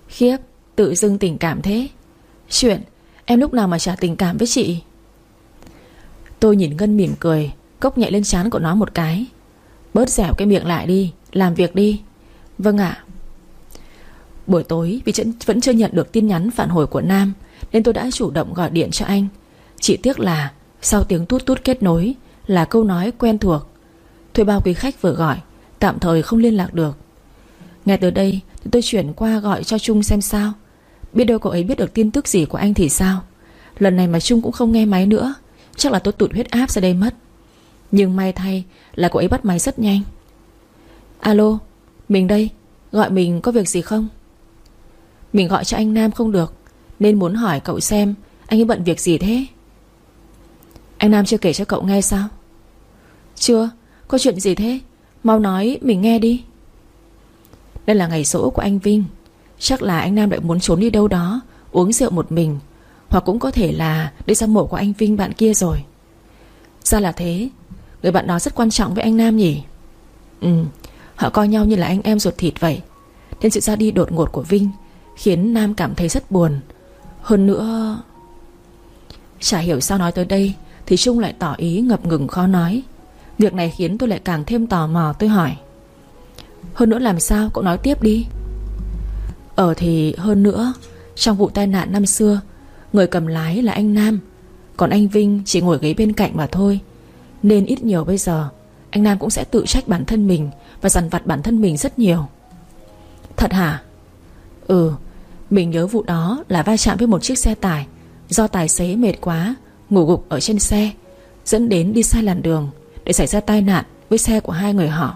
Khiếp, tự dưng tình cảm thế. Chuyện, em lúc nào mà chả tình cảm với chị. Tôi nhìn Ngân mỉm cười, cốc nhẹ lên trán của nó một cái. Bớt dẻo cái miệng lại đi, làm việc đi. Vâng ạ. Buổi tối vì vẫn chưa nhận được tin nhắn phản hồi của Nam, nên tôi đã chủ động gọi điện cho anh. Chỉ tiếc là sau tiếng tút tút kết nối là câu nói quen thuộc: thuê bao quý khách vừa gọi, tạm thời không liên lạc được. Nghe từ đây thì tôi chuyển qua gọi cho Trung xem sao. Biết đâu cậu ấy biết được tin tức gì của anh thì sao. Lần này mà Trung cũng không nghe máy nữa, chắc là tôi tụt huyết áp ra đây mất. Nhưng may thay là cậu ấy bắt máy rất nhanh. Alo, mình đây, gọi mình có việc gì không? Mình gọi cho anh Nam không được, nên muốn hỏi cậu xem anh ấy bận việc gì thế. Anh Nam chưa kể cho cậu nghe sao? Chưa, có chuyện gì thế? Mau nói mình nghe đi. Đây là ngày giỗ của anh Vinh. Chắc là anh Nam lại muốn trốn đi đâu đó, uống rượu một mình, hoặc cũng có thể là đi sang mộ của anh Vinh bạn kia rồi. Ra là thế. Người bạn đó rất quan trọng với anh Nam nhỉ? Họ coi nhau như là anh em ruột thịt vậy. Nên sự ra đi đột ngột của Vinh khiến Nam cảm thấy rất buồn. Hơn nữa, chả hiểu sao nói tới đây thì Trung lại tỏ ý ngập ngừng khó nói. Việc này khiến tôi lại càng thêm tò mò. Tôi hỏi: hơn nữa làm sao, cậu nói tiếp đi. Thì hơn nữa, trong vụ tai nạn năm xưa, người cầm lái là anh Nam, còn anh Vinh chỉ ngồi ghế bên cạnh mà thôi. Nên ít nhiều bây giờ anh Nam cũng sẽ tự trách bản thân mình và dằn vặt bản thân mình rất nhiều. Thật hả? Mình nhớ vụ đó là va chạm với một chiếc xe tải, do tài xế mệt quá ngủ gục ở trên xe, dẫn đến đi sai làn đường để xảy ra tai nạn với xe của hai người họ.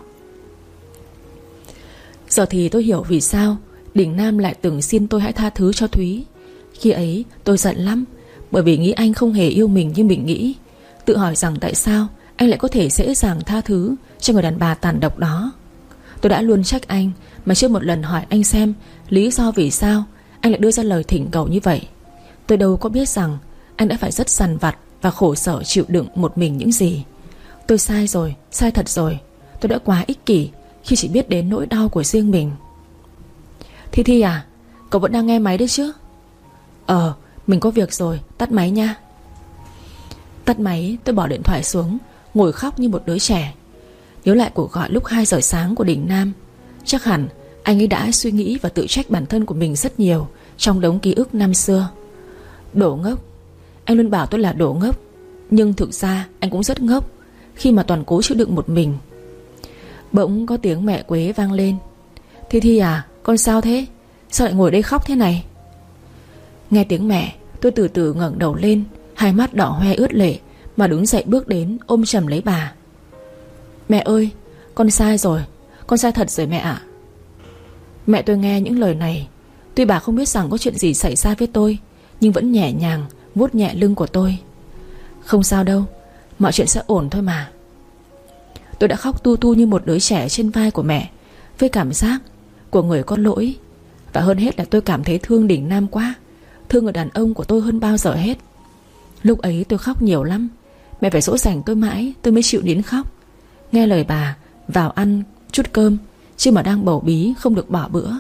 Giờ thì tôi hiểu vì sao Đình Nam lại từng xin tôi hãy tha thứ cho Thúy. Khi ấy tôi giận lắm, bởi vì nghĩ anh không hề yêu mình như mình nghĩ. Tự hỏi rằng tại sao anh lại có thể dễ dàng tha thứ cho người đàn bà tàn độc đó. Tôi đã luôn trách anh, mà chưa một lần hỏi anh xem lý do vì sao anh lại đưa ra lời thỉnh cầu như vậy. Tôi đâu có biết rằng anh đã phải rất dằn vặt và khổ sở chịu đựng một mình những gì. Tôi sai rồi, sai thật rồi. Tôi đã quá ích kỷ khi chỉ biết đến nỗi đau của riêng mình. Thi à, cậu vẫn đang nghe máy đấy chứ? Mình có việc rồi, tắt máy nha. Tắt máy, tôi bỏ điện thoại xuống, ngồi khóc như một đứa trẻ. Nhớ lại cuộc gọi lúc 2 giờ sáng của Đình Nam. Chắc hẳn anh ấy đã suy nghĩ và tự trách bản thân của mình rất nhiều trong đống ký ức năm xưa. Đồ ngốc. Anh luôn bảo tôi là đồ ngốc, nhưng thực ra anh cũng rất ngốc khi mà toàn cố chịu đựng một mình. Bỗng có tiếng mẹ Quế vang lên. Thi à, con sao thế? Sao lại ngồi đây khóc thế này? Nghe tiếng mẹ, tôi từ từ ngẩng đầu lên, hai mắt đỏ hoe ướt lệ, mà đứng dậy bước đến ôm chầm lấy bà. Mẹ ơi, con sai rồi, con sai thật rồi mẹ ạ. Mẹ tôi nghe những lời này, tuy bà không biết rằng có chuyện gì xảy ra với tôi, nhưng vẫn nhẹ nhàng vuốt nhẹ lưng của tôi. Không sao đâu, mọi chuyện sẽ ổn thôi mà. Tôi đã khóc tu tu như một đứa trẻ trên vai của mẹ, với cảm giác của người có lỗi. Và hơn hết là tôi cảm thấy thương Đình Nam quá, thương người đàn ông của tôi hơn bao giờ hết. Lúc ấy tôi khóc nhiều lắm. Mẹ phải dỗ dành tôi mãi tôi mới chịu nín khóc. Nghe lời bà vào ăn chút cơm, chứ mà đang bầu bí không được bỏ bữa.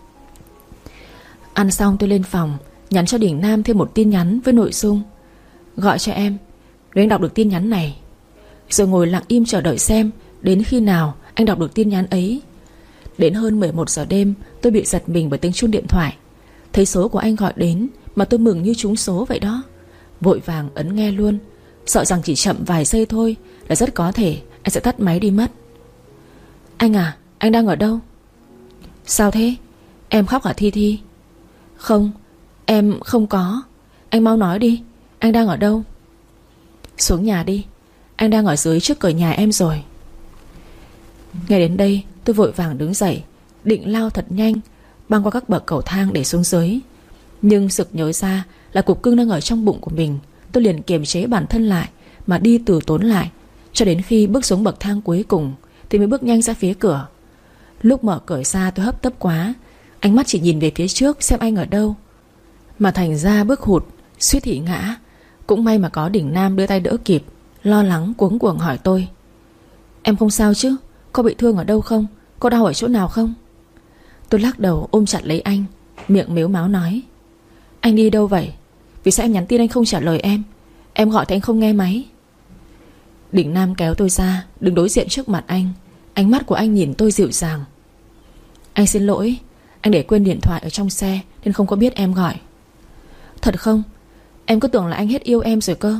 Ăn xong tôi lên phòng, nhắn cho Đình Nam thêm một tin nhắn với nội dung: gọi cho em, để anh đọc được tin nhắn này. Rồi ngồi lặng im chờ đợi xem đến khi nào anh đọc được tin nhắn ấy. Đến hơn 11 giờ đêm, tôi bị giật mình bởi tiếng chuông điện thoại. Thấy số của anh gọi đến mà tôi mừng như trúng số vậy đó. Vội vàng ấn nghe luôn, sợ rằng chỉ chậm vài giây thôi là rất có thể anh sẽ tắt máy đi mất. Anh à, anh đang ở đâu? Sao thế? Em khóc hả Thi? Không, em không có. Anh mau nói đi, anh đang ở đâu? Xuống nhà đi, anh đang ở dưới trước cửa nhà em rồi. Nghe đến đây tôi vội vàng đứng dậy, định lao thật nhanh băng qua các bậc cầu thang để xuống dưới. Nhưng sực nhớ ra là cục cưng đang ở trong bụng của mình. Tôi liền kiềm chế bản thân lại mà đi từ tốn lại, cho đến khi bước xuống bậc thang cuối cùng thì mới bước nhanh ra phía cửa. Lúc mở cửa ra tôi hấp tấp quá, ánh mắt chỉ nhìn về phía trước xem anh ở đâu, mà thành ra bước hụt suýt thì ngã. Cũng may mà có Đình Nam đưa tay đỡ kịp, lo lắng cuống cuồng hỏi tôi: em không sao chứ? Có bị thương ở đâu không? Có đau ở chỗ nào không? Tôi lắc đầu ôm chặt lấy anh. miệng mếu máo nói: Anh đi đâu vậy? Vì sao em nhắn tin anh không trả lời em? Em gọi thì anh không nghe máy. Đình Nam kéo tôi ra, đứng đối diện trước mặt anh. Ánh mắt của anh nhìn tôi dịu dàng. Anh xin lỗi, anh để quên điện thoại ở trong xe nên không có biết em gọi. Thật không? Em cứ tưởng là anh hết yêu em rồi cơ.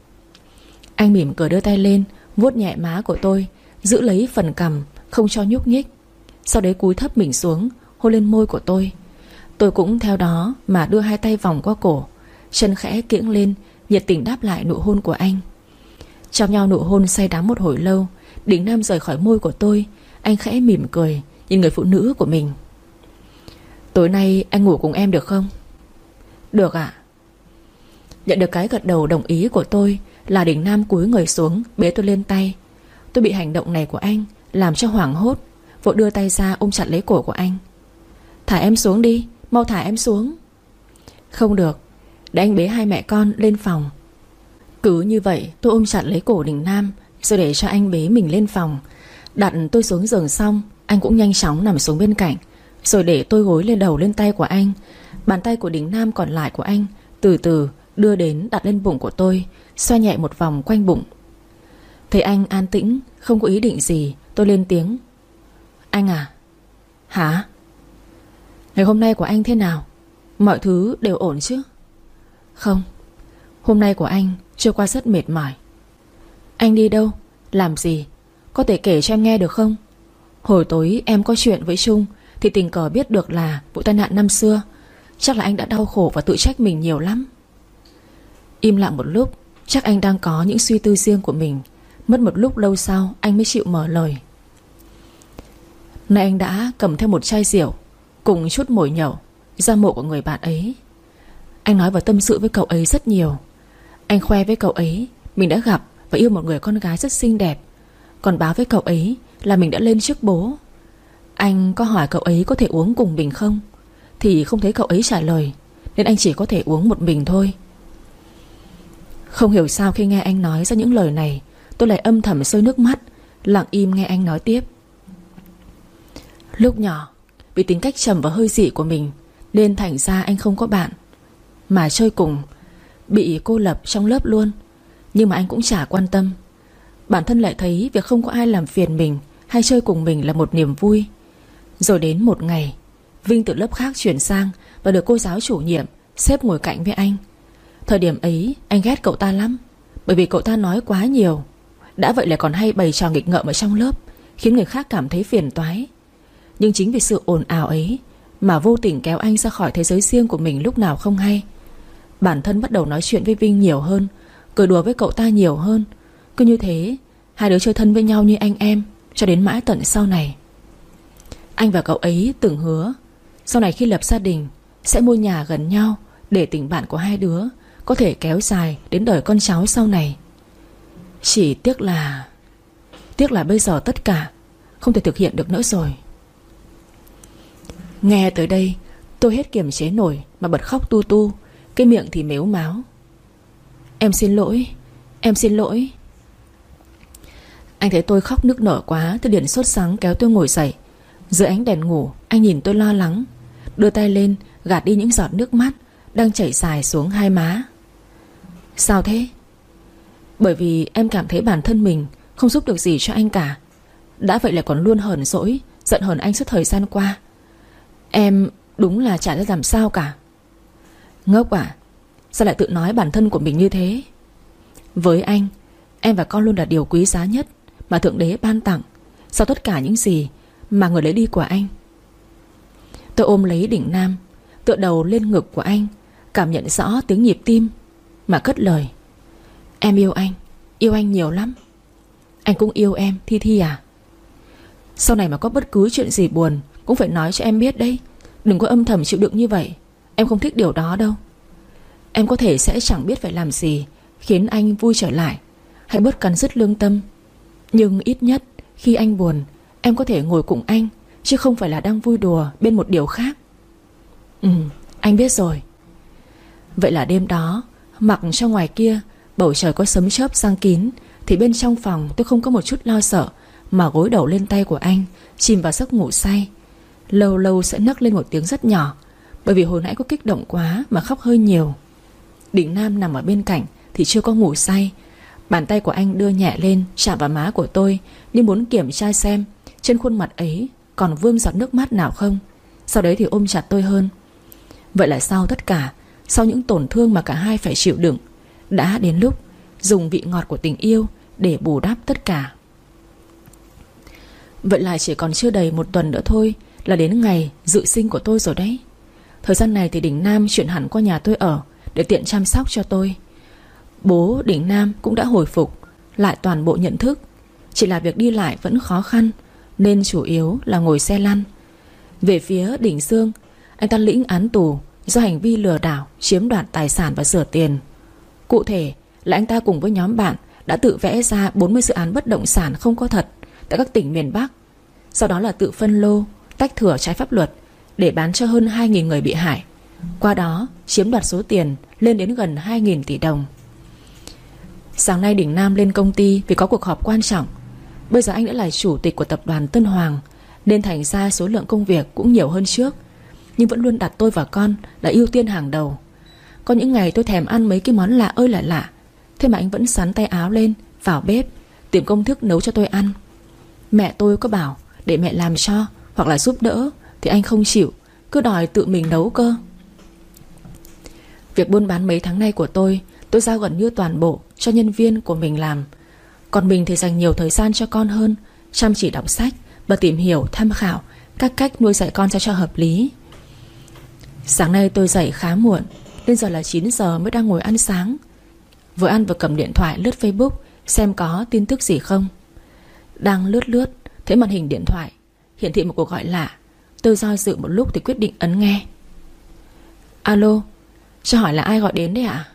Anh mỉm cười đưa tay lên, vuốt nhẹ má của tôi, giữ lấy phần cằm, không cho nhúc nhích. Sau đấy cúi thấp mình xuống, hôn lên môi của tôi. Tôi cũng theo đó mà đưa hai tay vòng qua cổ, chân khẽ kiễng lên, nhiệt tình đáp lại nụ hôn của anh. Trong nhau nụ hôn say đắm một hồi lâu, Đình Nam rời khỏi môi của tôi. Anh khẽ mỉm cười, nhìn người phụ nữ của mình. Tối nay anh ngủ cùng em được không? Được ạ. Nhận được cái gật đầu đồng ý của tôi là Đình Nam cúi người xuống, bế tôi lên tay. Tôi bị hành động này của anh làm cho hoảng hốt, vội đưa tay ra ôm chặt lấy cổ của anh. Thả em xuống đi, mau thả em xuống. Không được, để anh bế hai mẹ con lên phòng. Cứ như vậy tôi ôm chặt lấy cổ Đình Nam, rồi để cho anh bế mình lên phòng. Đặt tôi xuống giường xong, anh cũng nhanh chóng nằm xuống bên cạnh, rồi để tôi gối lên đầu lên tay của anh. Bàn tay của Đình Nam còn lại của anh từ từ đưa đến đặt lên bụng của tôi, xoa nhẹ một vòng quanh bụng. Thấy anh an tĩnh, không có ý định gì, tôi lên tiếng. Anh à? Hả? Ngày hôm nay của anh thế nào? Mọi thứ đều ổn chứ? Không, hôm nay của anh trôi qua rất mệt mỏi. Anh đi đâu? Làm gì? Có thể kể cho em nghe được không? Hồi tối em có chuyện với Trung thì tình cờ biết được là vụ tai nạn năm xưa. Chắc là anh đã đau khổ và tự trách mình nhiều lắm. Im lặng một lúc, chắc anh đang có những suy tư riêng của mình. Mất một lúc lâu sau anh mới chịu mở lời. Nay anh đã cầm theo một chai rượu cùng chút mồi nhậu ra mộ của người bạn ấy. Anh nói và tâm sự với cậu ấy rất nhiều. Anh khoe với cậu ấy mình đã gặp và yêu một người con gái rất xinh đẹp, còn báo với cậu ấy là mình đã lên chức bố. Anh có hỏi cậu ấy có thể uống cùng mình không, thì không thấy cậu ấy trả lời, nên anh chỉ có thể uống một mình thôi. Không hiểu sao khi nghe anh nói ra những lời này, tôi lại âm thầm rơi nước mắt, lặng im nghe anh nói tiếp. Lúc nhỏ, vì tính cách trầm và hơi dị của mình, nên thành ra anh không có bạn, mà chơi cùng, bị cô lập trong lớp luôn. Nhưng mà anh cũng chả quan tâm. Bản thân lại thấy việc không có ai làm phiền mình hay chơi cùng mình là một niềm vui. Rồi đến một ngày, Vinh từ lớp khác chuyển sang và được cô giáo chủ nhiệm xếp ngồi cạnh với anh. Thời điểm ấy anh ghét cậu ta lắm, bởi vì cậu ta nói quá nhiều. Đã vậy lại còn hay bày trò nghịch ngợm ở trong lớp, khiến người khác cảm thấy phiền toái. Nhưng chính vì sự ồn ào ấy mà vô tình kéo anh ra khỏi thế giới riêng của mình lúc nào không hay. Bản thân bắt đầu nói chuyện với Vinh nhiều hơn, cười đùa với cậu ta nhiều hơn. Cứ như thế, hai đứa chơi thân với nhau như anh em cho đến mãi tận sau này. Anh và cậu ấy từng hứa sau này khi lập gia đình sẽ mua nhà gần nhau, để tình bạn của hai đứa có thể kéo dài đến đời con cháu sau này. Chỉ tiếc là bây giờ tất cả không thể thực hiện được nữa rồi. Nghe tới đây, tôi hết kiềm chế nổi mà bật khóc tu tu, cái miệng thì mếu máo. Em xin lỗi, em xin lỗi. Anh thấy tôi khóc nức nở quá thì liền sốt sắng kéo tôi ngồi dậy. Dưới ánh đèn ngủ, anh nhìn tôi lo lắng, đưa tay lên gạt đi những giọt nước mắt đang chảy dài xuống hai má. Sao thế? Bởi vì em cảm thấy bản thân mình không giúp được gì cho anh cả. Đã vậy lại còn luôn hờn dỗi, giận hờn anh suốt thời gian qua. Em đúng là chả biết làm sao cả. Ngốc à? Sao lại tự nói bản thân của mình như thế? Với anh, em và con luôn là điều quý giá nhất mà Thượng Đế ban tặng sau tất cả những gì mà người lấy đi của anh. Tôi ôm lấy Đình Nam, tựa đầu lên ngực của anh, cảm nhận rõ tiếng nhịp tim mà cất lời. Em yêu anh nhiều lắm. Anh cũng yêu em, Thi Thi à. Sau này mà có bất cứ chuyện gì buồn cũng phải nói cho em biết đấy. Đừng có âm thầm chịu đựng như vậy. Em không thích điều đó đâu. Em có thể sẽ chẳng biết phải làm gì khiến anh vui trở lại, hãy bớt cắn rứt lương tâm. Nhưng ít nhất khi anh buồn, em có thể ngồi cùng anh, chứ không phải là đang vui đùa bên một điều khác. Anh biết rồi. Vậy là đêm đó, mặc cho ngoài kia bầu trời có sấm chớp giăng kín, thì bên trong phòng tôi không có một chút lo sợ, mà gối đầu lên tay của anh, chìm vào giấc ngủ say. Lâu lâu sẽ nấc lên một tiếng rất nhỏ, Bởi vì hồi nãy có kích động quá mà khóc hơi nhiều. Đình Nam nằm ở bên cạnh thì chưa có ngủ say. Bàn tay của anh đưa nhẹ lên chạm vào má của tôi, như muốn kiểm tra xem trên khuôn mặt ấy còn vương giọt nước mắt nào không. Sau đấy thì ôm chặt tôi hơn. Vậy là sau tất cả, sau những tổn thương mà cả hai phải chịu đựng, đã đến lúc dùng vị ngọt của tình yêu để bù đắp tất cả. Vậy là chỉ còn chưa đầy 1 tuần nữa thôi là đến ngày dự sinh của tôi rồi đấy. Thời gian này thì Đình Nam chuyển hẳn qua nhà tôi ở để tiện chăm sóc cho tôi. Bố Đình Nam cũng đã hồi phục lại toàn bộ nhận thức, chỉ là việc đi lại vẫn khó khăn, nên chủ yếu là ngồi xe lăn. Về phía Đình Dương, anh ta lĩnh án tù do hành vi lừa đảo, chiếm đoạt tài sản và rửa tiền. Cụ thể là anh ta cùng với nhóm bạn đã tự vẽ ra 40 dự án bất động sản không có thật tại các tỉnh miền Bắc. Sau đó là tự phân lô, tách thửa trái pháp luật để bán cho hơn 2.000 người bị hại. Qua đó chiếm đoạt số tiền lên đến gần 2.000 tỷ đồng. Sáng nay Đình Nam lên công ty vì có cuộc họp quan trọng. Bây giờ anh đã là chủ tịch của tập đoàn Tân Hoàng, nên thành ra số lượng công việc cũng nhiều hơn trước, nhưng vẫn luôn đặt tôi và con là ưu tiên hàng đầu. Có những ngày tôi thèm ăn mấy cái món lạ ơi là lạ, thế mà anh vẫn xắn tay áo lên vào bếp tìm công thức nấu cho tôi ăn. Mẹ tôi có bảo để mẹ làm cho hoặc là giúp đỡ thì anh không chịu, cứ đòi tự mình nấu cơ. Việc buôn bán mấy tháng nay của tôi giao gần như toàn bộ cho nhân viên của mình làm. Còn mình thì dành nhiều thời gian cho con hơn, chăm chỉ đọc sách và tìm hiểu, tham khảo các cách nuôi dạy con sao cho hợp lý. Sáng nay tôi dậy khá muộn, nên giờ là 9 giờ mới đang ngồi ăn sáng. Vừa ăn vừa cầm điện thoại lướt Facebook xem có tin tức gì không. Đang lướt thấy màn hình điện thoại hiển thị một cuộc gọi lạ. Tôi do dự một lúc thì quyết định ấn nghe. Alo, cho hỏi là ai gọi đến đấy ạ?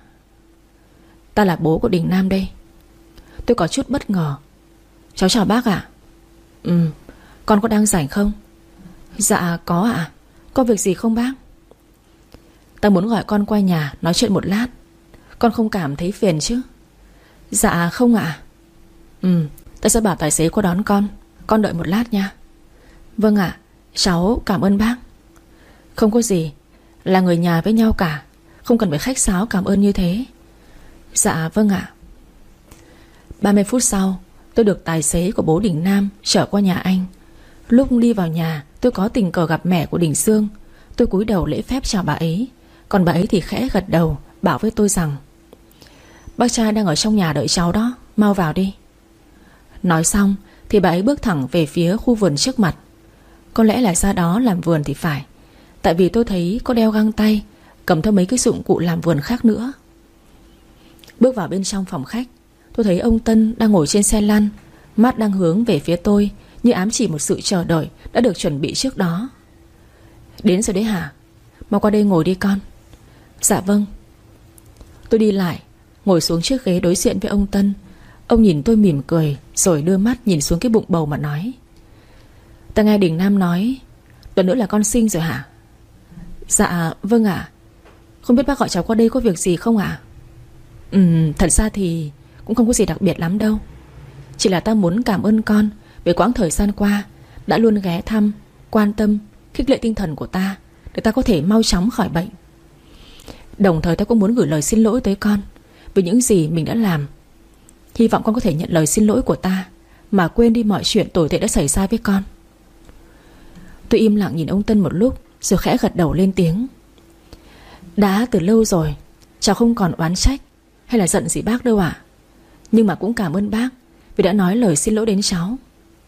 Ta là bố của Đình Nam đây. Tôi có chút bất ngờ. Cháu chào bác ạ. Con có đang rảnh không? Dạ có ạ. Có việc gì không bác? Ta muốn gọi con qua nhà nói chuyện một lát. Con không cảm thấy phiền chứ? Dạ không ạ. Ta sẽ bảo tài xế qua đón con đợi một lát nha. Vâng ạ. Cháu cảm ơn bác. Không có gì, là người nhà với nhau cả, không cần phải khách sáo cảm ơn như thế. Dạ vâng ạ. 30 phút sau, tôi được tài xế của bố Đình Nam chở qua nhà anh. Lúc đi vào nhà, tôi có tình cờ gặp mẹ của Đình Dương. Tôi cúi đầu lễ phép chào bà ấy, còn bà ấy thì khẽ gật đầu bảo với tôi rằng: Bác trai đang ở trong nhà đợi cháu đó, mau vào đi. Nói xong thì bà ấy bước thẳng về phía khu vườn trước mặt. Có lẽ là ra đó làm vườn thì phải, tại vì tôi thấy có đeo găng tay, cầm theo mấy cái dụng cụ làm vườn khác nữa. Bước vào bên trong phòng khách, tôi thấy ông Tân đang ngồi trên xe lăn, mắt đang hướng về phía tôi, như ám chỉ một sự chờ đợi đã được chuẩn bị trước đó. Đến rồi đấy hả? Mau qua đây ngồi đi con. Dạ vâng. Tôi đi lại, ngồi xuống chiếc ghế đối diện với ông Tân. Ông nhìn tôi mỉm cười, rồi đưa mắt nhìn xuống cái bụng bầu mà nói: Ta nghe Đình Nam nói tuần nữa là con sinh rồi hả? Dạ vâng ạ. Không biết bác gọi cháu qua đây có việc gì không ạ? Thật ra thì cũng không có gì đặc biệt lắm đâu. Chỉ là ta muốn cảm ơn con về quãng thời gian qua đã luôn ghé thăm, quan tâm, khích lệ tinh thần của ta, để ta có thể mau chóng khỏi bệnh. Đồng thời ta cũng muốn gửi lời xin lỗi tới con vì những gì mình đã làm. Hy vọng con có thể nhận lời xin lỗi của ta, mà quên đi mọi chuyện tồi tệ đã xảy ra với con. Tôi im lặng nhìn ông Tân một lúc, rồi khẽ gật đầu lên tiếng: Đã từ lâu rồi, cháu không còn oán trách hay là giận gì bác đâu ạ. Nhưng mà cũng cảm ơn bác vì đã nói lời xin lỗi đến cháu.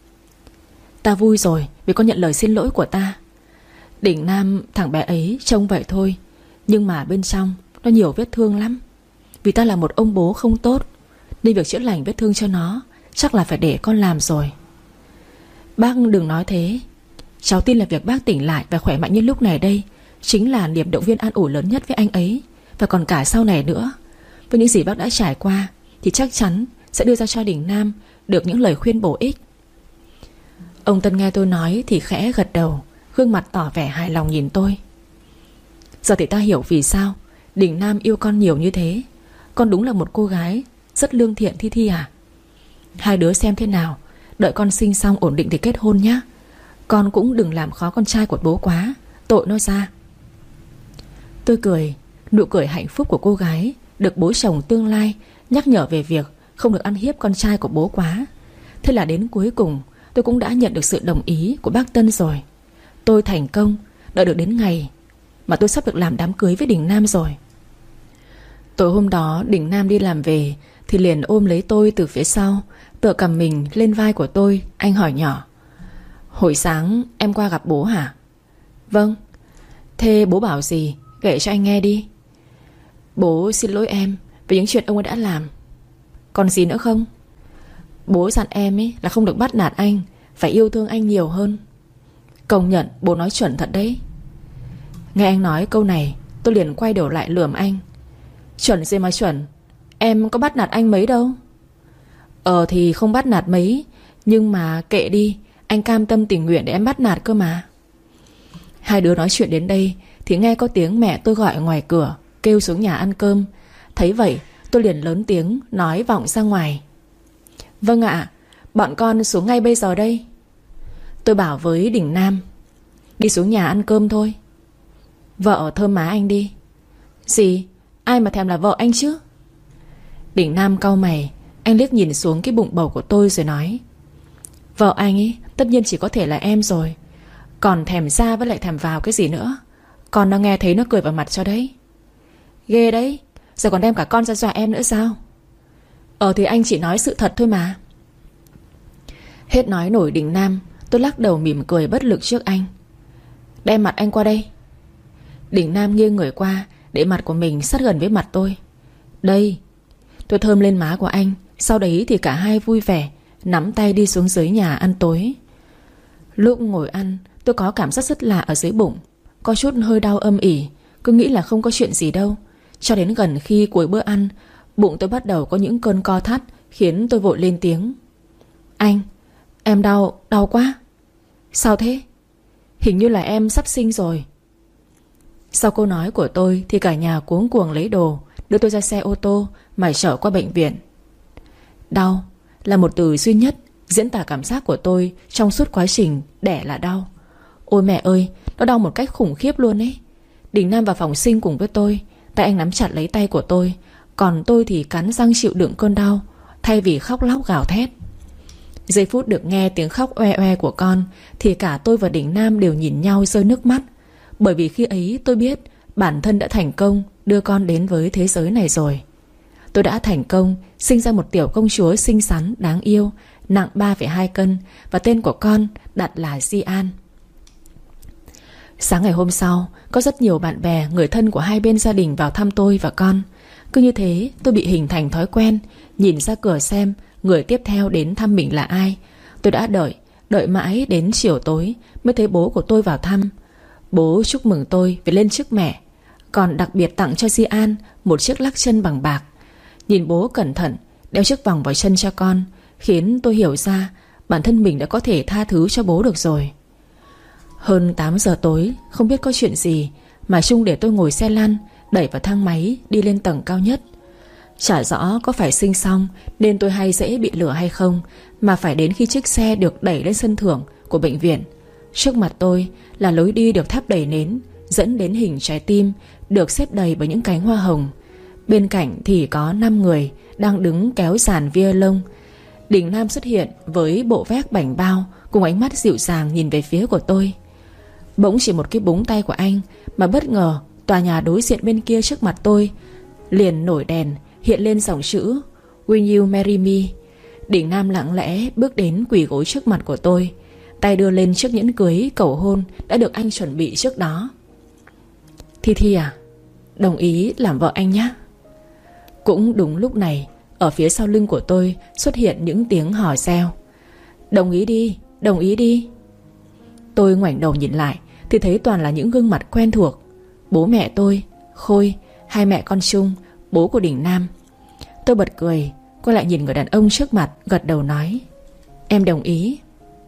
Ta vui rồi vì con nhận lời xin lỗi của ta. Đình Nam, thằng bé ấy trông vậy thôi, nhưng mà bên trong nó nhiều vết thương lắm. Vì ta là một ông bố không tốt, nên việc chữa lành vết thương cho nó chắc là phải để con làm rồi. Bác đừng nói thế. Cháu tin là việc bác tỉnh lại và khỏe mạnh như lúc này đây chính là niềm động viên an ủi lớn nhất với anh ấy, và còn cả sau này nữa. Với những gì bác đã trải qua thì chắc chắn sẽ đưa ra cho Đình Nam được những lời khuyên bổ ích. Ông Tân nghe tôi nói thì khẽ gật đầu, gương mặt tỏ vẻ hài lòng nhìn tôi. Giờ thì ta hiểu vì sao Đình Nam yêu con nhiều như thế. Con đúng là một cô gái rất lương thiện Thi Thi à. Hai đứa xem thế nào, đợi con sinh xong ổn định thì kết hôn nhá. Con cũng đừng làm khó con trai của bố quá, tội nó ra. Tôi cười, nụ cười hạnh phúc của cô gái được bố chồng tương lai nhắc nhở về việc không được ăn hiếp con trai của bố quá. Thế là đến cuối cùng tôi cũng đã nhận được sự đồng ý của bác Tân rồi. Tôi thành công, đợi được đến ngày mà tôi sắp được làm đám cưới với Đình Nam rồi. Tối hôm đó Đình Nam đi làm về thì liền ôm lấy tôi từ phía sau, tựa cầm mình lên vai của tôi. Anh hỏi nhỏ: "Hồi sáng em qua gặp bố hả?" "Vâng." "Thế bố bảo gì? Kể cho anh nghe đi." "Bố xin lỗi em về những chuyện ông ấy đã làm." "Còn gì nữa không?" "Bố dặn em ấy là không được bắt nạt anh, phải yêu thương anh nhiều hơn." Công nhận bố nói chuẩn thật đấy. Nghe anh nói câu này, tôi liền quay đầu lại lườm anh: "Chuẩn gì mà chuẩn, em có bắt nạt anh mấy đâu." Thì không bắt nạt mấy, nhưng mà kệ đi, anh cam tâm tình nguyện để em bắt nạt cơ mà." Hai đứa nói chuyện đến đây thì nghe có tiếng mẹ tôi gọi ngoài cửa, kêu xuống nhà ăn cơm. Thấy vậy tôi liền lớn tiếng nói vọng ra ngoài: "Vâng ạ, bọn con xuống ngay bây giờ đây." Tôi bảo với Đình Nam: "Đi xuống nhà ăn cơm thôi." "Vợ thơm má anh đi." "Gì? Ai mà thèm là vợ anh chứ?" Đình Nam cau mày. Anh liếc nhìn xuống cái bụng bầu của tôi rồi nói: "Vợ anh ấy tất nhiên chỉ có thể là em rồi. Còn thèm ra với lại thèm vào cái gì nữa. Con đã nghe thấy nó cười vào mặt cho đấy." "Ghê đấy, giờ còn đem cả con ra dọa em nữa sao?" Thì anh chỉ nói sự thật thôi mà." Hết nói nổi Đình Nam, tôi lắc đầu mỉm cười bất lực trước anh. "Đem mặt anh qua đây." Đình Nam nghiêng người qua để mặt của mình sát gần với mặt tôi. "Đây." Tôi thơm lên má của anh. Sau đấy thì cả hai vui vẻ nắm tay đi xuống dưới nhà ăn tối. Lúc ngồi ăn tôi có cảm giác rất lạ ở dưới bụng, có chút hơi đau âm ỉ. Cứ nghĩ là không có chuyện gì đâu, cho đến gần khi cuối bữa ăn, bụng tôi bắt đầu có những cơn co thắt, khiến tôi vội lên tiếng: "Anh, em đau quá." "Sao thế?" "Hình như là em sắp sinh rồi." Sau câu nói của tôi thì cả nhà cuống cuồng lấy đồ đưa tôi ra xe ô tô mà chở qua bệnh viện. Đau là một từ duy nhất diễn tả cảm giác của tôi trong suốt quá trình đẻ là đau. Ôi mẹ ơi, nó đau một cách khủng khiếp luôn ấy. Đình Nam vào phòng sinh cùng với tôi, tay anh nắm chặt lấy tay của tôi, còn tôi thì cắn răng chịu đựng cơn đau thay vì khóc lóc gào thét. Giây phút được nghe tiếng khóc oe oe của con thì cả tôi và Đình Nam đều nhìn nhau rơi nước mắt. Bởi vì khi ấy tôi biết bản thân đã thành công đưa con đến với thế giới này rồi. Tôi đã thành công sinh ra một tiểu công chúa xinh xắn đáng yêu, nặng 3,2 cân, và tên của con đặt là Di An. Sáng ngày hôm sau, có rất nhiều bạn bè, người thân của hai bên gia đình vào thăm tôi và con. Cứ như thế tôi bị hình thành thói quen nhìn ra cửa xem người tiếp theo đến thăm mình là ai. Tôi đã đợi mãi đến chiều tối mới thấy bố của tôi vào thăm. Bố chúc mừng tôi vì lên chức mẹ, còn đặc biệt tặng cho Di An một chiếc lắc chân bằng bạc. Nhìn bố cẩn thận đeo chiếc vòng vào chân cho con, khiến tôi hiểu ra bản thân mình đã có thể tha thứ cho bố được rồi. Hơn 8 giờ tối, không biết có chuyện gì mà Trung để tôi ngồi xe lăn đẩy vào thang máy đi lên tầng cao nhất. Chả rõ có phải sinh xong nên tôi hay dễ bị lửa hay không, mà phải đến khi chiếc xe được đẩy lên sân thượng của bệnh viện, trước mặt tôi là lối đi được thắp đầy nến, dẫn đến hình trái tim được xếp đầy bởi những cánh hoa hồng. Bên cạnh thì có 5 người đang đứng kéo dàn violon. Đình Nam xuất hiện với bộ vest bảnh bao, cùng ánh mắt dịu dàng nhìn về phía của tôi. Bỗng chỉ một cái búng tay của anh mà bất ngờ tòa nhà đối diện bên kia trước mặt tôi liền nổi đèn, hiện lên dòng chữ Will you marry me. Đình Nam lặng lẽ bước đến quỳ gối trước mặt của tôi, tay đưa lên chiếc nhẫn cưới cầu hôn đã được anh chuẩn bị trước đó. "Thi Thi à, đồng ý làm vợ anh nhé." Cũng đúng lúc này, ở phía sau lưng của tôi xuất hiện những tiếng hò reo: "Đồng ý đi, đồng ý đi." Tôi ngoảnh đầu nhìn lại thì thấy toàn là những gương mặt quen thuộc. Bố mẹ tôi, Khôi, hai mẹ con Trung, bố của Đình Nam. Tôi bật cười, quay lại nhìn người đàn ông trước mặt, gật đầu nói: "Em đồng ý."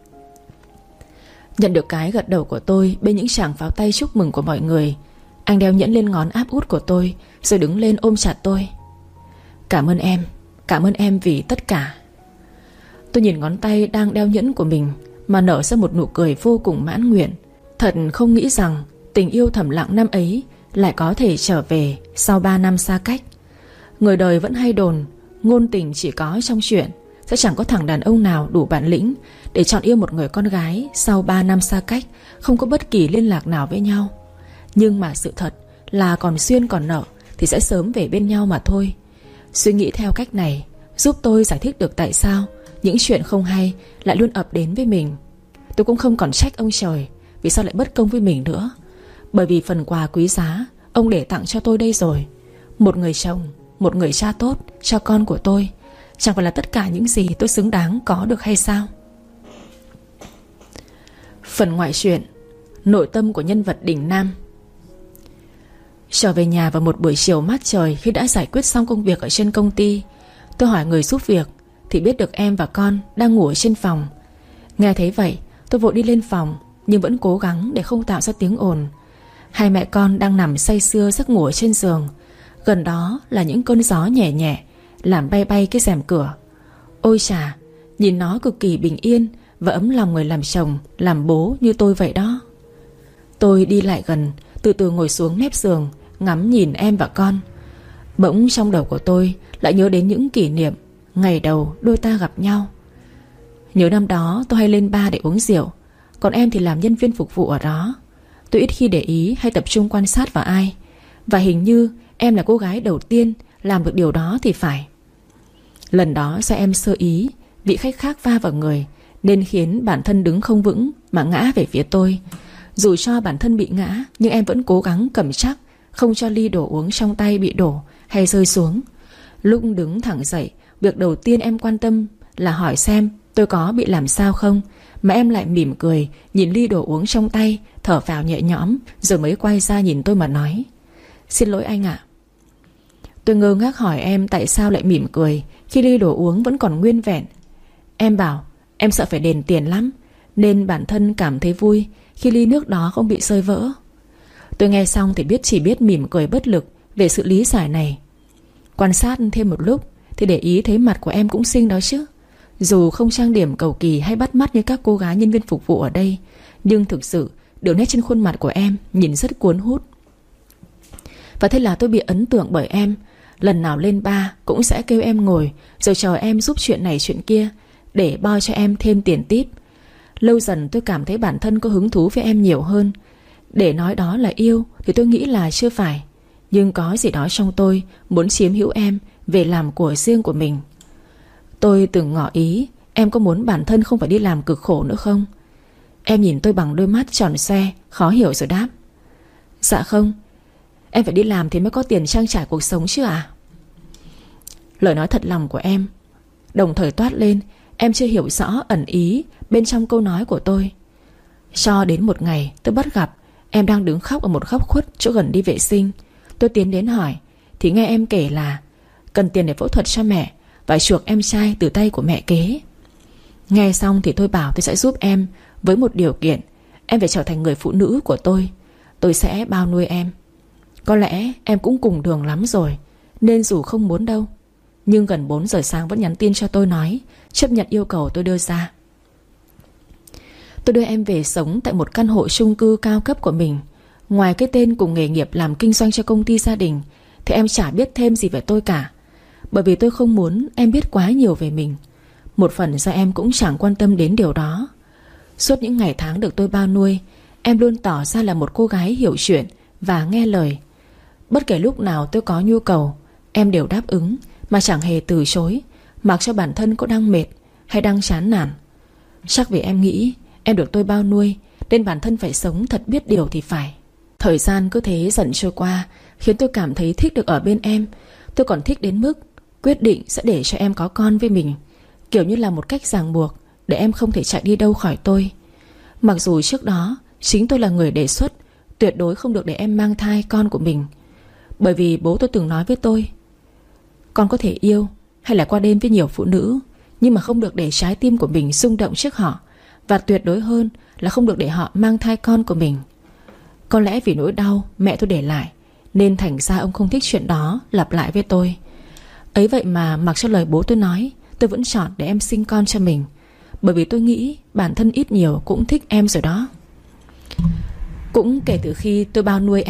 Nhận được cái gật đầu của tôi bên những tràng pháo tay chúc mừng của mọi người, anh đeo nhẫn lên ngón áp út của tôi rồi đứng lên ôm chặt tôi. Cảm ơn em vì tất cả." Tôi nhìn ngón tay đang đeo nhẫn của mình mà nở ra một nụ cười vô cùng mãn nguyện. Thật không nghĩ rằng tình yêu thầm lặng năm ấy lại có thể trở về sau 3 năm xa cách. Người đời vẫn hay đồn ngôn tình chỉ có trong truyện, sẽ chẳng có thằng đàn ông nào đủ bản lĩnh để chọn yêu một người con gái sau 3 năm xa cách, không có bất kỳ liên lạc nào với nhau. Nhưng mà sự thật là còn duyên còn nợ thì sẽ sớm về bên nhau mà thôi. Suy nghĩ theo cách này giúp tôi giải thích được tại sao những chuyện không hay lại luôn ập đến với mình. Tôi cũng không còn trách ông trời vì sao lại bất công với mình nữa. Bởi vì phần quà quý giá ông để tặng cho tôi đây rồi. Một người chồng, một người cha tốt cho con của tôi, chẳng phải là tất cả những gì tôi xứng đáng có được hay sao? Phần ngoại truyện: nội tâm của nhân vật đỉnh nam. Trở về nhà vào một buổi chiều mát trời, khi đã giải quyết xong công việc ở trên công ty, tôi hỏi người giúp việc thì biết được em và con đang ngủ ở trên phòng. Nghe thấy vậy, tôi vội đi lên phòng, nhưng vẫn cố gắng để không tạo ra tiếng ồn. Hai mẹ con đang nằm say sưa giấc ngủ ở trên giường. Gần đó là những cơn gió nhẹ nhẹ làm bay bay cái rèm cửa. Ôi chà, nhìn nó cực kỳ bình yên và ấm lòng người làm chồng, làm bố như tôi vậy đó. Tôi đi lại gần, từ từ ngồi xuống mép giường, ngắm nhìn em và con. Bỗng trong đầu của tôi lại nhớ đến những kỷ niệm ngày đầu đôi ta gặp nhau. Nhớ năm đó tôi hay lên bar để uống rượu, còn em thì làm nhân viên phục vụ ở đó. Tôi ít khi để ý hay tập trung quan sát vào ai, và hình như em là cô gái đầu tiên làm được điều đó thì phải. Lần đó do em sơ ý, vị khách khác va vào người, nên khiến bản thân đứng không vững mà ngã về phía tôi. Dù cho bản thân bị ngã, nhưng em vẫn cố gắng cầm chắc, không cho ly đồ uống trong tay bị đổ hay rơi xuống. Lúc đứng thẳng dậy, việc đầu tiên em quan tâm là hỏi xem tôi có bị làm sao không, mà em lại mỉm cười nhìn ly đồ uống trong tay, thở phào nhẹ nhõm, rồi mới quay ra nhìn tôi mà nói: "Xin lỗi anh ạ." Tôi ngơ ngác hỏi em tại sao lại mỉm cười khi ly đồ uống vẫn còn nguyên vẹn. Em bảo em sợ phải đền tiền lắm, nên bản thân cảm thấy vui khi ly nước đó không bị rơi vỡ. Tôi nghe xong thì chỉ biết mỉm cười bất lực về sự lý giải này. Quan sát thêm một lúc thì để ý thấy mặt của em cũng xinh đó chứ. Dù không trang điểm cầu kỳ hay bắt mắt như các cô gái nhân viên phục vụ ở đây, nhưng thực sự đường nét trên khuôn mặt của em nhìn rất cuốn hút. Và thế là tôi bị ấn tượng bởi em. Lần nào lên bar cũng sẽ kêu em ngồi, rồi chờ em giúp chuyện này chuyện kia để bo cho em thêm tiền tip. Lâu dần tôi cảm thấy bản thân có hứng thú với em nhiều hơn. Để nói đó là yêu thì tôi nghĩ là chưa phải, nhưng có gì đó trong tôi muốn chiếm hữu em về làm của riêng của mình. Tôi từng ngỏ ý em có muốn bản thân không phải đi làm cực khổ nữa không. Em nhìn tôi bằng đôi mắt tròn xoe khó hiểu rồi đáp: "Dạ không, em phải đi làm thì mới có tiền trang trải cuộc sống chứ à." Lời nói thật lòng của em đồng thời toát lên em chưa hiểu rõ ẩn ý bên trong câu nói của tôi. Cho đến một ngày tôi bắt gặp em đang đứng khóc ở một góc khuất chỗ gần đi vệ sinh. Tôi tiến đến hỏi thì nghe em kể là cần tiền để phẫu thuật cho mẹ và chuộc em trai từ tay của mẹ kế. Nghe xong thì tôi bảo tôi sẽ giúp em với một điều kiện: em phải trở thành người phụ nữ của tôi. Tôi sẽ bao nuôi em. Có lẽ em cũng cùng đường lắm rồi, nên dù không muốn đâu, nhưng gần 4 giờ sáng vẫn nhắn tin cho tôi nói chấp nhận yêu cầu tôi đưa ra. Tôi đưa em về sống tại một căn hộ chung cư cao cấp của mình. Ngoài cái tên cùng nghề nghiệp làm kinh doanh cho công ty gia đình thì em chả biết thêm gì về tôi cả. Bởi vì tôi không muốn em biết quá nhiều về mình. Một phần do em cũng chẳng quan tâm đến điều đó. Suốt những ngày tháng được tôi bao nuôi, em luôn tỏ ra là một cô gái hiểu chuyện và nghe lời. Bất kể lúc nào tôi có nhu cầu, em đều đáp ứng mà chẳng hề từ chối, mặc cho bản thân có đang mệt hay đang chán nản. Chắc vì em nghĩ em được tôi bao nuôi nên bản thân phải sống thật biết điều thì phải. Thời gian cứ thế dần trôi qua, khiến tôi cảm thấy thích được ở bên em. Tôi còn thích đến mức quyết định sẽ để cho em có con với mình, kiểu như là một cách ràng buộc để em không thể chạy đi đâu khỏi tôi. Mặc dù trước đó chính tôi là người đề xuất tuyệt đối không được để em mang thai con của mình. Bởi vì bố tôi từng nói với tôi: con có thể yêu hay là qua đêm với nhiều phụ nữ, nhưng mà không được để trái tim của mình rung động trước họ, và tuyệt đối hơn là không được để họ mang thai con của mình. Có lẽ vì nỗi đau mẹ tôi để lại, nên thành ra ông không thích chuyện đó lặp lại với tôi. Ấy vậy mà mặc cho lời bố tôi nói, tôi vẫn chọn để em sinh con cho mình. Bởi vì tôi nghĩ bản thân ít nhiều cũng thích em rồi đó. Cũng kể từ khi tôi bao nuôi em,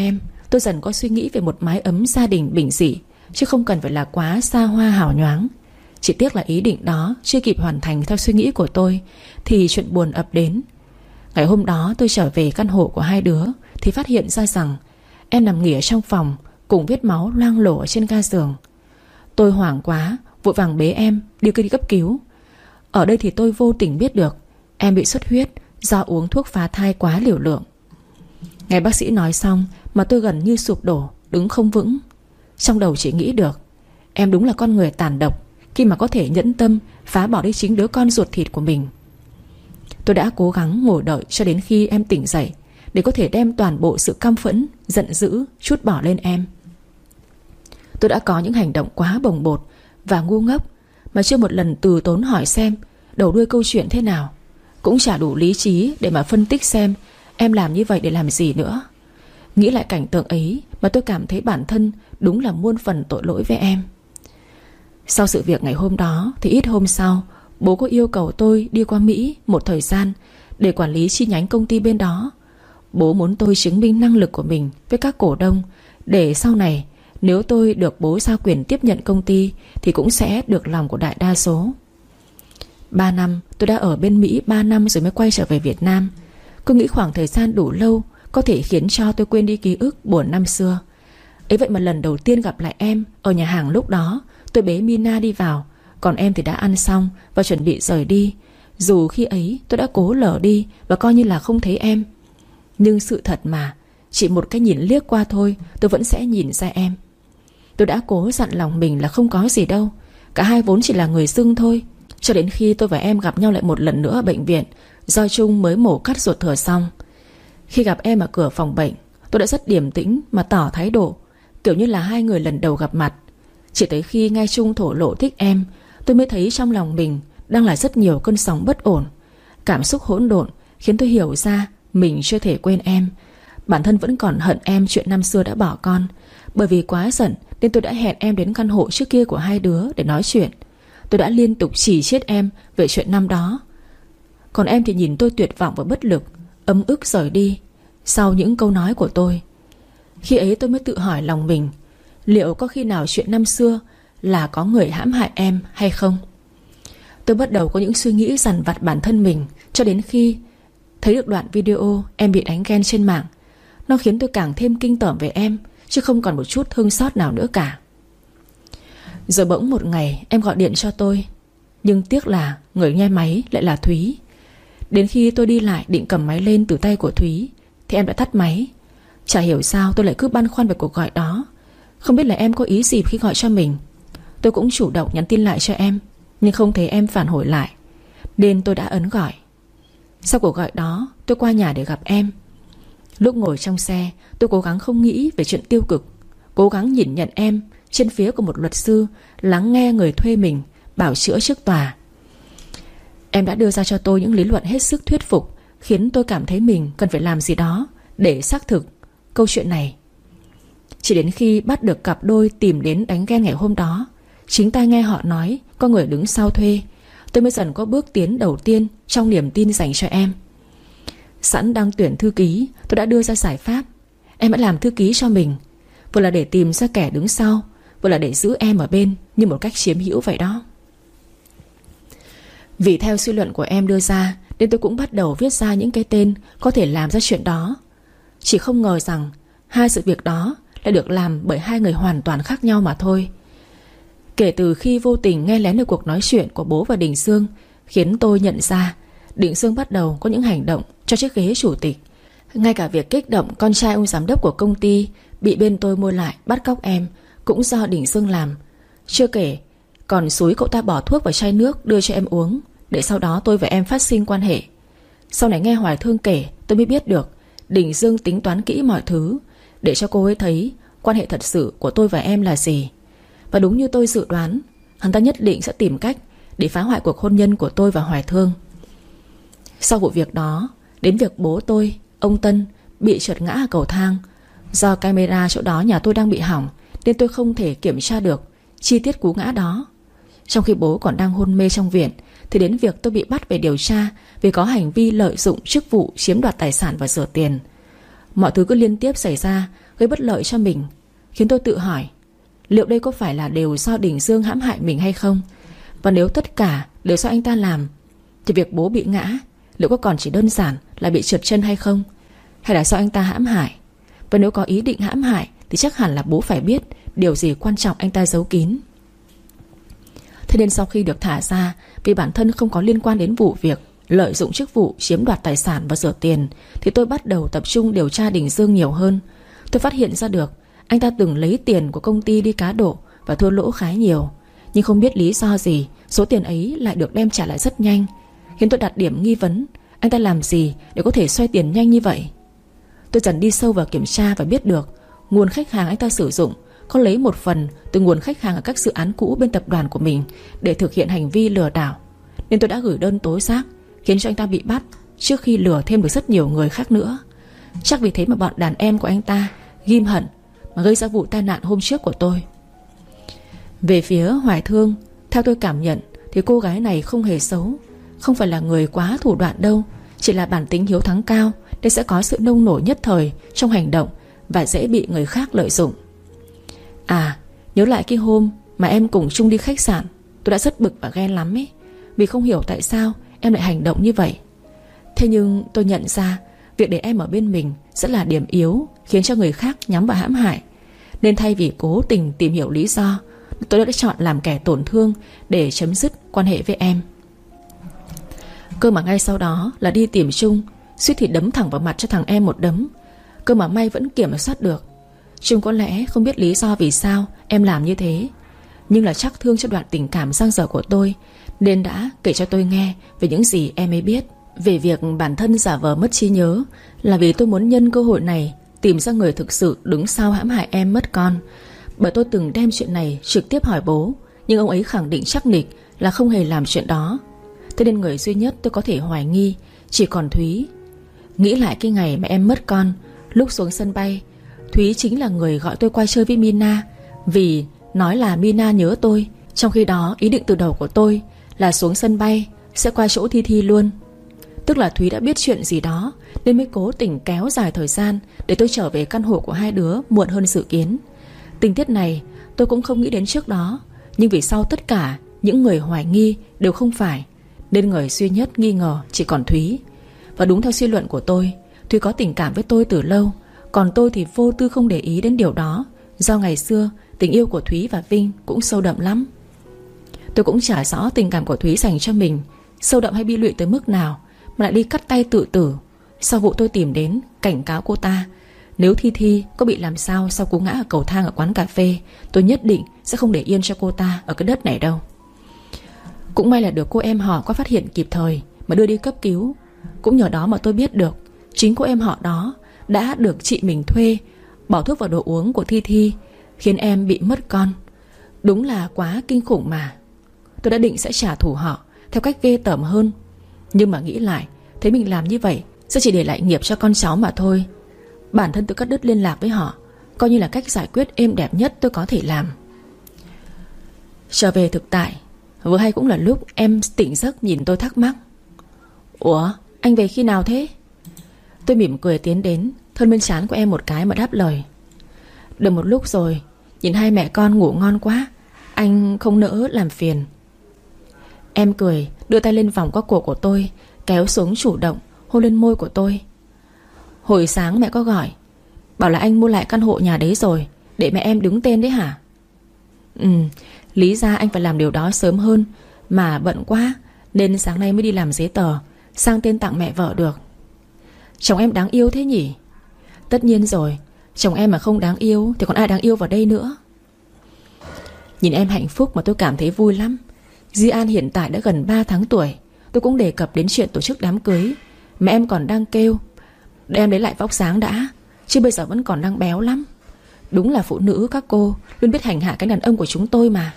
tôi dần có suy nghĩ về một mái ấm gia đình bình dị, chứ không cần phải là quá xa hoa hào nhoáng. Chỉ tiếc là ý định đó chưa kịp hoàn thành theo suy nghĩ của tôi thì chuyện buồn ập đến. Ngày hôm đó tôi trở về căn hộ của hai đứa thì phát hiện ra rằng em nằm nghỉ ở trong phòng cùng vết máu loang lổ ở trên ga giường. Tôi hoảng quá, vội vàng bế em đi cấp cứu. Ở đây thì tôi vô tình biết được em bị xuất huyết do uống thuốc phá thai quá liều lượng. Nghe bác sĩ nói xong mà tôi gần như sụp đổ, đứng không vững. Trong đầu chỉ nghĩ được em đúng là con người tàn độc khi mà có thể nhẫn tâm phá bỏ đi chính đứa con ruột thịt của mình. Tôi đã cố gắng ngồi đợi cho đến khi em tỉnh dậy để có thể đem toàn bộ sự căm phẫn, giận dữ trút bỏ lên em. Tôi đã có những hành động quá bồng bột và ngu ngốc mà chưa một lần từ tốn hỏi xem đầu đuôi câu chuyện thế nào. Cũng chả đủ lý trí để mà phân tích xem em làm như vậy để làm gì nữa. Nghĩ lại cảnh tượng ấy mà tôi cảm thấy bản thân đúng là muôn phần tội lỗi với em. Sau sự việc ngày hôm đó thì ít hôm sau, bố có yêu cầu tôi đi qua Mỹ một thời gian để quản lý chi nhánh công ty bên đó. Bố muốn tôi chứng minh năng lực của mình với các cổ đông, để sau này nếu tôi được bố giao quyền tiếp nhận công ty thì cũng sẽ được lòng của đại đa số. 3 năm, tôi đã ở bên Mỹ 3 năm rồi mới quay trở về Việt Nam. Cứ nghĩ khoảng thời gian đủ lâu có thể khiến cho tôi quên đi ký ức buồn năm xưa. Ấy vậy mà lần đầu tiên gặp lại em ở nhà hàng lúc đó, tôi bế Mina đi vào, còn em thì đã ăn xong và chuẩn bị rời đi. Dù khi ấy tôi đã cố lờ đi và coi như là không thấy em, nhưng sự thật mà, chỉ một cái nhìn liếc qua thôi tôi vẫn sẽ nhìn ra em. Tôi đã cố dặn lòng mình là không có gì đâu, cả hai vốn chỉ là người dưng thôi. Cho đến khi tôi và em gặp nhau lại một lần nữa ở bệnh viện, do Trung mới mổ cắt ruột thừa xong. Khi gặp em ở cửa phòng bệnh, tôi đã rất điềm tĩnh mà tỏ thái độ, kiểu như là hai người lần đầu gặp mặt. Chỉ tới khi nghe Trung thổ lộ thích em, tôi mới thấy trong lòng mình đang là rất nhiều cơn sóng bất ổn. Cảm xúc hỗn độn khiến tôi hiểu ra mình chưa thể quên em. Bản thân vẫn còn hận em chuyện năm xưa đã bỏ con. Bởi vì quá giận nên tôi đã hẹn em đến căn hộ trước kia của hai đứa để nói chuyện. Tôi đã liên tục chỉ trích em về chuyện năm đó. Còn em thì nhìn tôi tuyệt vọng và bất lực, ấm ức rời đi sau những câu nói của tôi. Khi ấy tôi mới tự hỏi lòng mình, liệu có khi nào chuyện năm xưa là có người hãm hại em hay không? Tôi bắt đầu có những suy nghĩ dằn vặt bản thân mình, cho đến khi thấy được đoạn video em bị đánh ghen trên mạng. Nó khiến tôi càng thêm kinh tởm về em, chứ không còn một chút thương xót nào nữa cả. Rồi bỗng một ngày em gọi điện cho tôi, nhưng tiếc là người nghe máy lại là Thúy. Đến khi tôi đi lại định cầm máy lên từ tay của Thúy thì em đã tắt máy. Chả hiểu sao tôi lại cứ băn khoăn về cuộc gọi đó. Không biết là em có ý gì khi gọi cho mình. Tôi cũng chủ động nhắn tin lại cho em, nhưng không thấy em phản hồi lại, nên tôi đã ấn gọi. Sau cuộc gọi đó tôi qua nhà để gặp em. Lúc ngồi trong xe, tôi cố gắng không nghĩ về chuyện tiêu cực, cố gắng nhìn nhận em trên phía của một luật sư lắng nghe người thuê mình bào chữa trước tòa. Em đã đưa ra cho tôi những lý luận hết sức thuyết phục, khiến tôi cảm thấy mình cần phải làm gì đó để xác thực câu chuyện này. Chỉ đến khi bắt được cặp đôi tìm đến đánh ghen ngày hôm đó, chính tai nghe họ nói có người đứng sau thuê, tôi mới dần có bước tiến đầu tiên trong niềm tin dành cho em. Sẵn đang tuyển thư ký, tôi đã đưa ra giải pháp. Em đã làm thư ký cho mình, vừa là để tìm ra kẻ đứng sau, vừa là để giữ em ở bên như một cách chiếm hữu vậy đó. Vì theo suy luận của em đưa ra nên tôi cũng bắt đầu viết ra những cái tên có thể làm ra chuyện đó. Chỉ không ngờ rằng hai sự việc đó lại được làm bởi hai người hoàn toàn khác nhau mà thôi. Kể từ khi vô tình nghe lén được cuộc nói chuyện của bố và Đình Sương, khiến tôi nhận ra Đình Sương bắt đầu có những hành động cho chiếc ghế chủ tịch. Ngay cả việc kích động con trai ông giám đốc của công ty bị bên tôi mua lại bắt cóc em cũng do Đình Sương làm. Chưa kể còn xúi cậu ta bỏ thuốc vào chai nước đưa cho em uống, để sau đó tôi và em phát sinh quan hệ. Sau này nghe Hoài Thương kể, tôi mới biết được Đình Dương tính toán kỹ mọi thứ để cho cô ấy thấy quan hệ thật sự của tôi và em là gì. Và đúng như tôi dự đoán, hắn ta nhất định sẽ tìm cách để phá hoại cuộc hôn nhân của tôi và Hoài Thương. Sau vụ việc đó, đến việc bố tôi, ông Tân, bị trượt ngã ở cầu thang. Do camera chỗ đó nhà tôi đang bị hỏng nên tôi không thể kiểm tra được chi tiết cú ngã đó. Trong khi bố còn đang hôn mê trong viện thì đến việc tôi bị bắt về điều tra vì có hành vi lợi dụng chức vụ chiếm đoạt tài sản và rửa tiền. Mọi thứ cứ liên tiếp xảy ra, gây bất lợi cho mình, khiến tôi tự hỏi liệu đây có phải là đều do Đình Dương hãm hại mình hay không. Và nếu tất cả đều do anh ta làm thì việc bố bị ngã liệu có còn chỉ đơn giản là bị trượt chân hay không, hay là do anh ta hãm hại. Và nếu có ý định hãm hại thì chắc hẳn là bố phải biết điều gì quan trọng anh ta giấu kín. Thế nên sau khi được thả ra, vì bản thân không có liên quan đến vụ việc lợi dụng chức vụ chiếm đoạt tài sản và rửa tiền, thì tôi bắt đầu tập trung điều tra Đình Dương nhiều hơn. Tôi phát hiện ra được anh ta từng lấy tiền của công ty đi cá độ và thua lỗ khá nhiều. Nhưng không biết lý do gì, số tiền ấy lại được đem trả lại rất nhanh, khiến tôi đặt điểm nghi vấn anh ta làm gì để có thể xoay tiền nhanh như vậy. Tôi dần đi sâu vào kiểm tra và biết được nguồn khách hàng anh ta sử dụng có lấy một phần từ nguồn khách hàng ở các dự án cũ bên tập đoàn của mình để thực hiện hành vi lừa đảo. Nên tôi đã gửi đơn tố giác, khiến cho anh ta bị bắt trước khi lừa thêm được rất nhiều người khác nữa. Chắc vì thế mà bọn đàn em của anh ta ghim hận mà gây ra vụ tai nạn hôm trước của tôi. Về phía Hoài Thương, theo tôi cảm nhận thì cô gái này không hề xấu, không phải là người quá thủ đoạn đâu, chỉ là bản tính hiếu thắng cao nên sẽ có sự nông nổi nhất thời trong hành động và dễ bị người khác lợi dụng. À, nhớ lại cái hôm mà em cùng chung đi khách sạn, tôi đã rất bực và ghen lắm ấy, vì không hiểu tại sao em lại hành động như vậy. Thế nhưng tôi nhận ra việc để em ở bên mình sẽ là điểm yếu khiến cho người khác nhắm vào hãm hại. Nên thay vì cố tình tìm hiểu lý do, tôi đã chọn làm kẻ tổn thương để chấm dứt quan hệ với em. Cơ mà ngay sau đó là đi tìm Trung, suýt thì đấm thẳng vào mặt cho thằng em một đấm. Cơ mà may vẫn kiểm soát được. Trung có lẽ không biết lý do vì sao em làm như thế, nhưng là chắc thương cho đoạn tình cảm dang dở của tôi, nên đã kể cho tôi nghe về những gì em ấy biết. Về việc bản thân giả vờ mất trí nhớ là vì tôi muốn nhân cơ hội này tìm ra người thực sự đứng sau hãm hại em mất con. Bởi tôi từng đem chuyện này trực tiếp hỏi bố, nhưng ông ấy khẳng định chắc nịch là không hề làm chuyện đó. Thế nên người duy nhất tôi có thể hoài nghi chỉ còn Thúy. Nghĩ lại cái ngày mà em mất con, lúc xuống sân bay, Thúy chính là người gọi tôi qua chơi với Mina, vì nói là Mina nhớ tôi. Trong khi đó ý định từ đầu của tôi là xuống sân bay sẽ qua chỗ Thi Thi luôn. Tức là Thúy đã biết chuyện gì đó nên mới cố tình kéo dài thời gian để tôi trở về căn hộ của hai đứa muộn hơn dự kiến. Tình tiết này tôi cũng không nghĩ đến trước đó, nhưng vì sau tất cả những người hoài nghi đều không phải, nên người duy nhất nghi ngờ chỉ còn Thúy. Và đúng theo suy luận của tôi, Thúy có tình cảm với tôi từ lâu, còn tôi thì vô tư không để ý đến điều đó, do ngày xưa tình yêu của Thúy và Vinh cũng sâu đậm lắm. Tôi cũng chả rõ tình cảm của Thúy dành cho mình sâu đậm hay bi lụy tới mức nào mà lại đi cắt tay tự tử. Sau vụ tôi tìm đến cảnh cáo cô ta, nếu Thi Thi có bị làm sao sau cú ngã ở cầu thang ở quán cà phê, tôi nhất định sẽ không để yên cho cô ta ở cái đất này đâu. Cũng may là được cô em họ có phát hiện kịp thời mà đưa đi cấp cứu. Cũng nhờ đó mà tôi biết được chính cô em họ đó đã được chị mình thuê bỏ thuốc vào đồ uống của Thi Thi, khiến em bị mất con. Đúng là quá kinh khủng mà. Tôi đã định sẽ trả thù họ theo cách ghê tởm hơn, nhưng mà nghĩ lại thấy mình làm như vậy sẽ chỉ để lại nghiệp cho con cháu mà thôi. Bản thân tôi cắt đứt liên lạc với họ, coi như là cách giải quyết êm đẹp nhất tôi có thể làm. Trở về thực tại, vừa hay cũng là lúc em tỉnh giấc nhìn tôi thắc mắc: "Ủa, anh về khi nào thế?" Tôi mỉm cười tiến đến, thân bên trán của em một cái mà đáp lời: "Được một lúc rồi, nhìn hai mẹ con ngủ ngon quá, anh không nỡ làm phiền." Em cười, đưa tay lên vòng qua cổ của tôi, kéo xuống chủ động, hôn lên môi của tôi. "Hồi sáng mẹ có gọi, bảo là anh mua lại căn hộ nhà đấy rồi, để mẹ em đứng tên đấy hả?" Lý ra anh phải làm điều đó sớm hơn, mà bận quá nên sáng nay mới đi làm giấy tờ sang tên tặng mẹ vợ được. Chồng em đáng yêu thế nhỉ? Tất nhiên rồi, chồng em mà không đáng yêu thì còn ai đáng yêu vào đây nữa. Nhìn em hạnh phúc mà tôi cảm thấy vui lắm. Di An hiện tại đã gần 3 tháng tuổi. Tôi cũng đề cập đến chuyện tổ chức đám cưới, mà em còn đang kêu để em lấy lại vóc dáng đã, chứ bây giờ vẫn còn đang béo lắm. Đúng là phụ nữ các cô luôn biết hành hạ cái đàn ông của chúng tôi mà.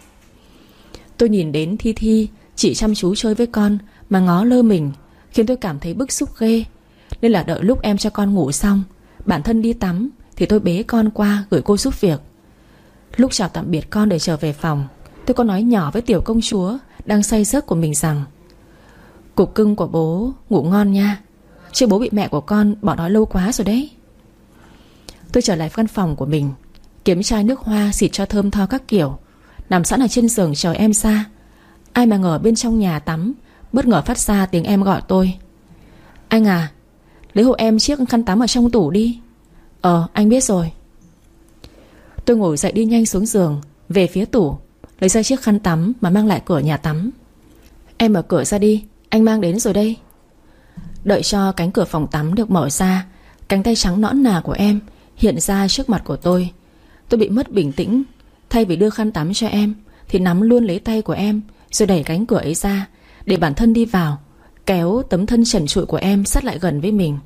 Tôi nhìn đến Thi Thi chỉ chăm chú chơi với con mà ngó lơ mình, khiến tôi cảm thấy bức xúc ghê. Nên là đợi lúc em cho con ngủ xong, bản thân đi tắm, thì tôi bế con qua gửi cô giúp việc. Lúc chào tạm biệt con để trở về phòng, tôi có nói nhỏ với tiểu công chúa đang say giấc của mình rằng: "Cục cưng của bố ngủ ngon nha, chứ bố bị mẹ của con bỏ đói lâu quá rồi đấy." Tôi Tôi trở lại căn phòng của mình, kiếm chai nước hoa xịt cho thơm tho các kiểu, nằm sẵn ở trên giường chờ em ra. Ai mà ngờ bên trong nhà tắm bất ngờ phát ra tiếng em gọi tôi. Anh à, lấy hộ em chiếc khăn tắm ở trong tủ đi. Anh biết rồi. Tôi ngồi dậy đi nhanh xuống giường, về phía tủ, lấy ra chiếc khăn tắm mà mang lại cửa nhà tắm. Em mở cửa ra đi, anh mang đến rồi đây. Đợi cho cánh cửa phòng tắm được mở ra, cánh tay trắng nõn nà của em hiện ra trước mặt của tôi. Tôi bị mất bình tĩnh. Thay vì đưa khăn tắm cho em thì nắm luôn lấy tay của em, rồi đẩy cánh cửa ấy ra để bản thân đi vào, kéo tấm thân trần trụi của em sát lại gần với mình.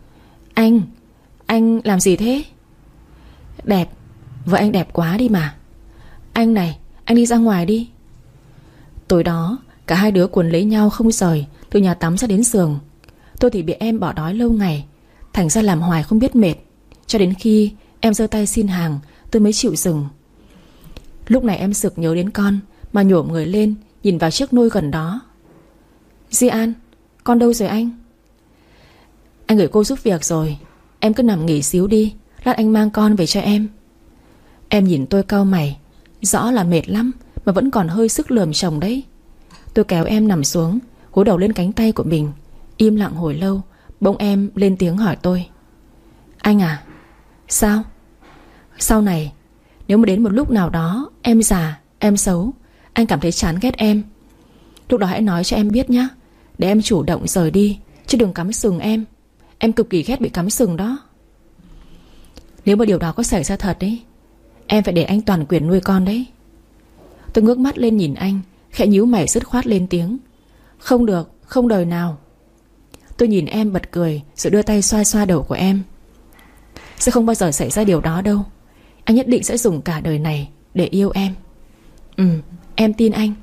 Anh làm gì thế? Đẹp, vợ anh đẹp quá đi mà. Anh này, anh đi ra ngoài đi. Tối đó cả hai đứa cuốn lấy nhau không rời, từ nhà tắm ra đến giường. Tôi thì bị em bỏ đói lâu ngày, thành ra làm hoài không biết mệt. Cho đến khi em giơ tay xin hàng, tôi mới chịu dừng. Lúc này em sực nhớ đến con, mà nhổm người lên nhìn vào chiếc nôi gần đó. Di An, con đâu rồi anh? Anh gửi cô giúp việc rồi, em cứ nằm nghỉ xíu đi, lát anh mang con về cho em. Em nhìn tôi cau mày, rõ là mệt lắm mà vẫn còn hơi sức lườm chồng đấy. Tôi kéo em nằm xuống, gối đầu lên cánh tay của mình. Im lặng hồi lâu, bỗng em lên tiếng hỏi tôi. Anh à? Sao? Sau này nếu mà đến một lúc nào đó em già, em xấu, anh cảm thấy chán ghét em, lúc đó hãy nói cho em biết nhé, để em chủ động rời đi, chứ đừng cắm sừng em. Em cực kỳ ghét bị cắm sừng đó. Nếu mà điều đó có xảy ra thật đấy, em phải để anh toàn quyền nuôi con đấy. Tôi ngước mắt lên nhìn anh, khẽ nhíu mày dứt khoát lên tiếng. Không được, không đời nào. Tôi nhìn em bật cười, rồi đưa tay xoa xoa đầu của em. Sẽ không bao giờ xảy ra điều đó đâu. Anh nhất định sẽ dùng cả đời này để yêu em. Em tin anh.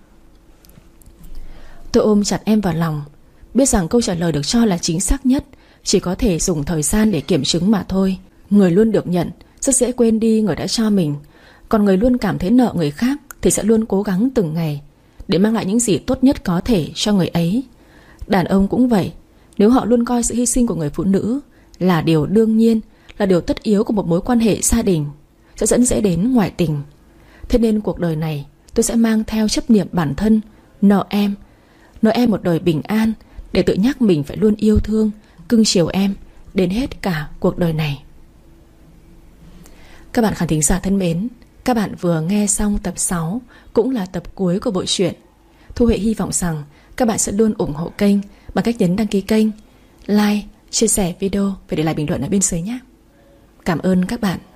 Tôi ôm chặt em vào lòng, biết rằng câu trả lời được cho là chính xác nhất chỉ có thể dùng thời gian để kiểm chứng mà thôi. Người luôn được nhận rất dễ quên đi người đã cho mình, còn người luôn cảm thấy nợ người khác thì sẽ luôn cố gắng từng ngày để mang lại những gì tốt nhất có thể cho người ấy. Đàn ông cũng vậy, nếu họ luôn coi sự hy sinh của người phụ nữ là điều đương nhiên, là điều tất yếu của một mối quan hệ gia đình, sẽ dẫn dễ đến ngoại tình. Thế nên cuộc đời này tôi sẽ mang theo chấp niệm bản thân, nợ em một đời bình an, để tự nhắc mình phải luôn yêu thương, cưng chiều em đến hết cả cuộc đời này. Các bạn khán thính giả thân mến, các bạn vừa nghe xong tập 6, cũng là tập cuối của bộ truyện. Thu Huệ hy vọng rằng các bạn sẽ luôn ủng hộ kênh bằng cách nhấn đăng ký kênh, like, chia sẻ video và để lại bình luận ở bên dưới nhé. Cảm ơn các bạn.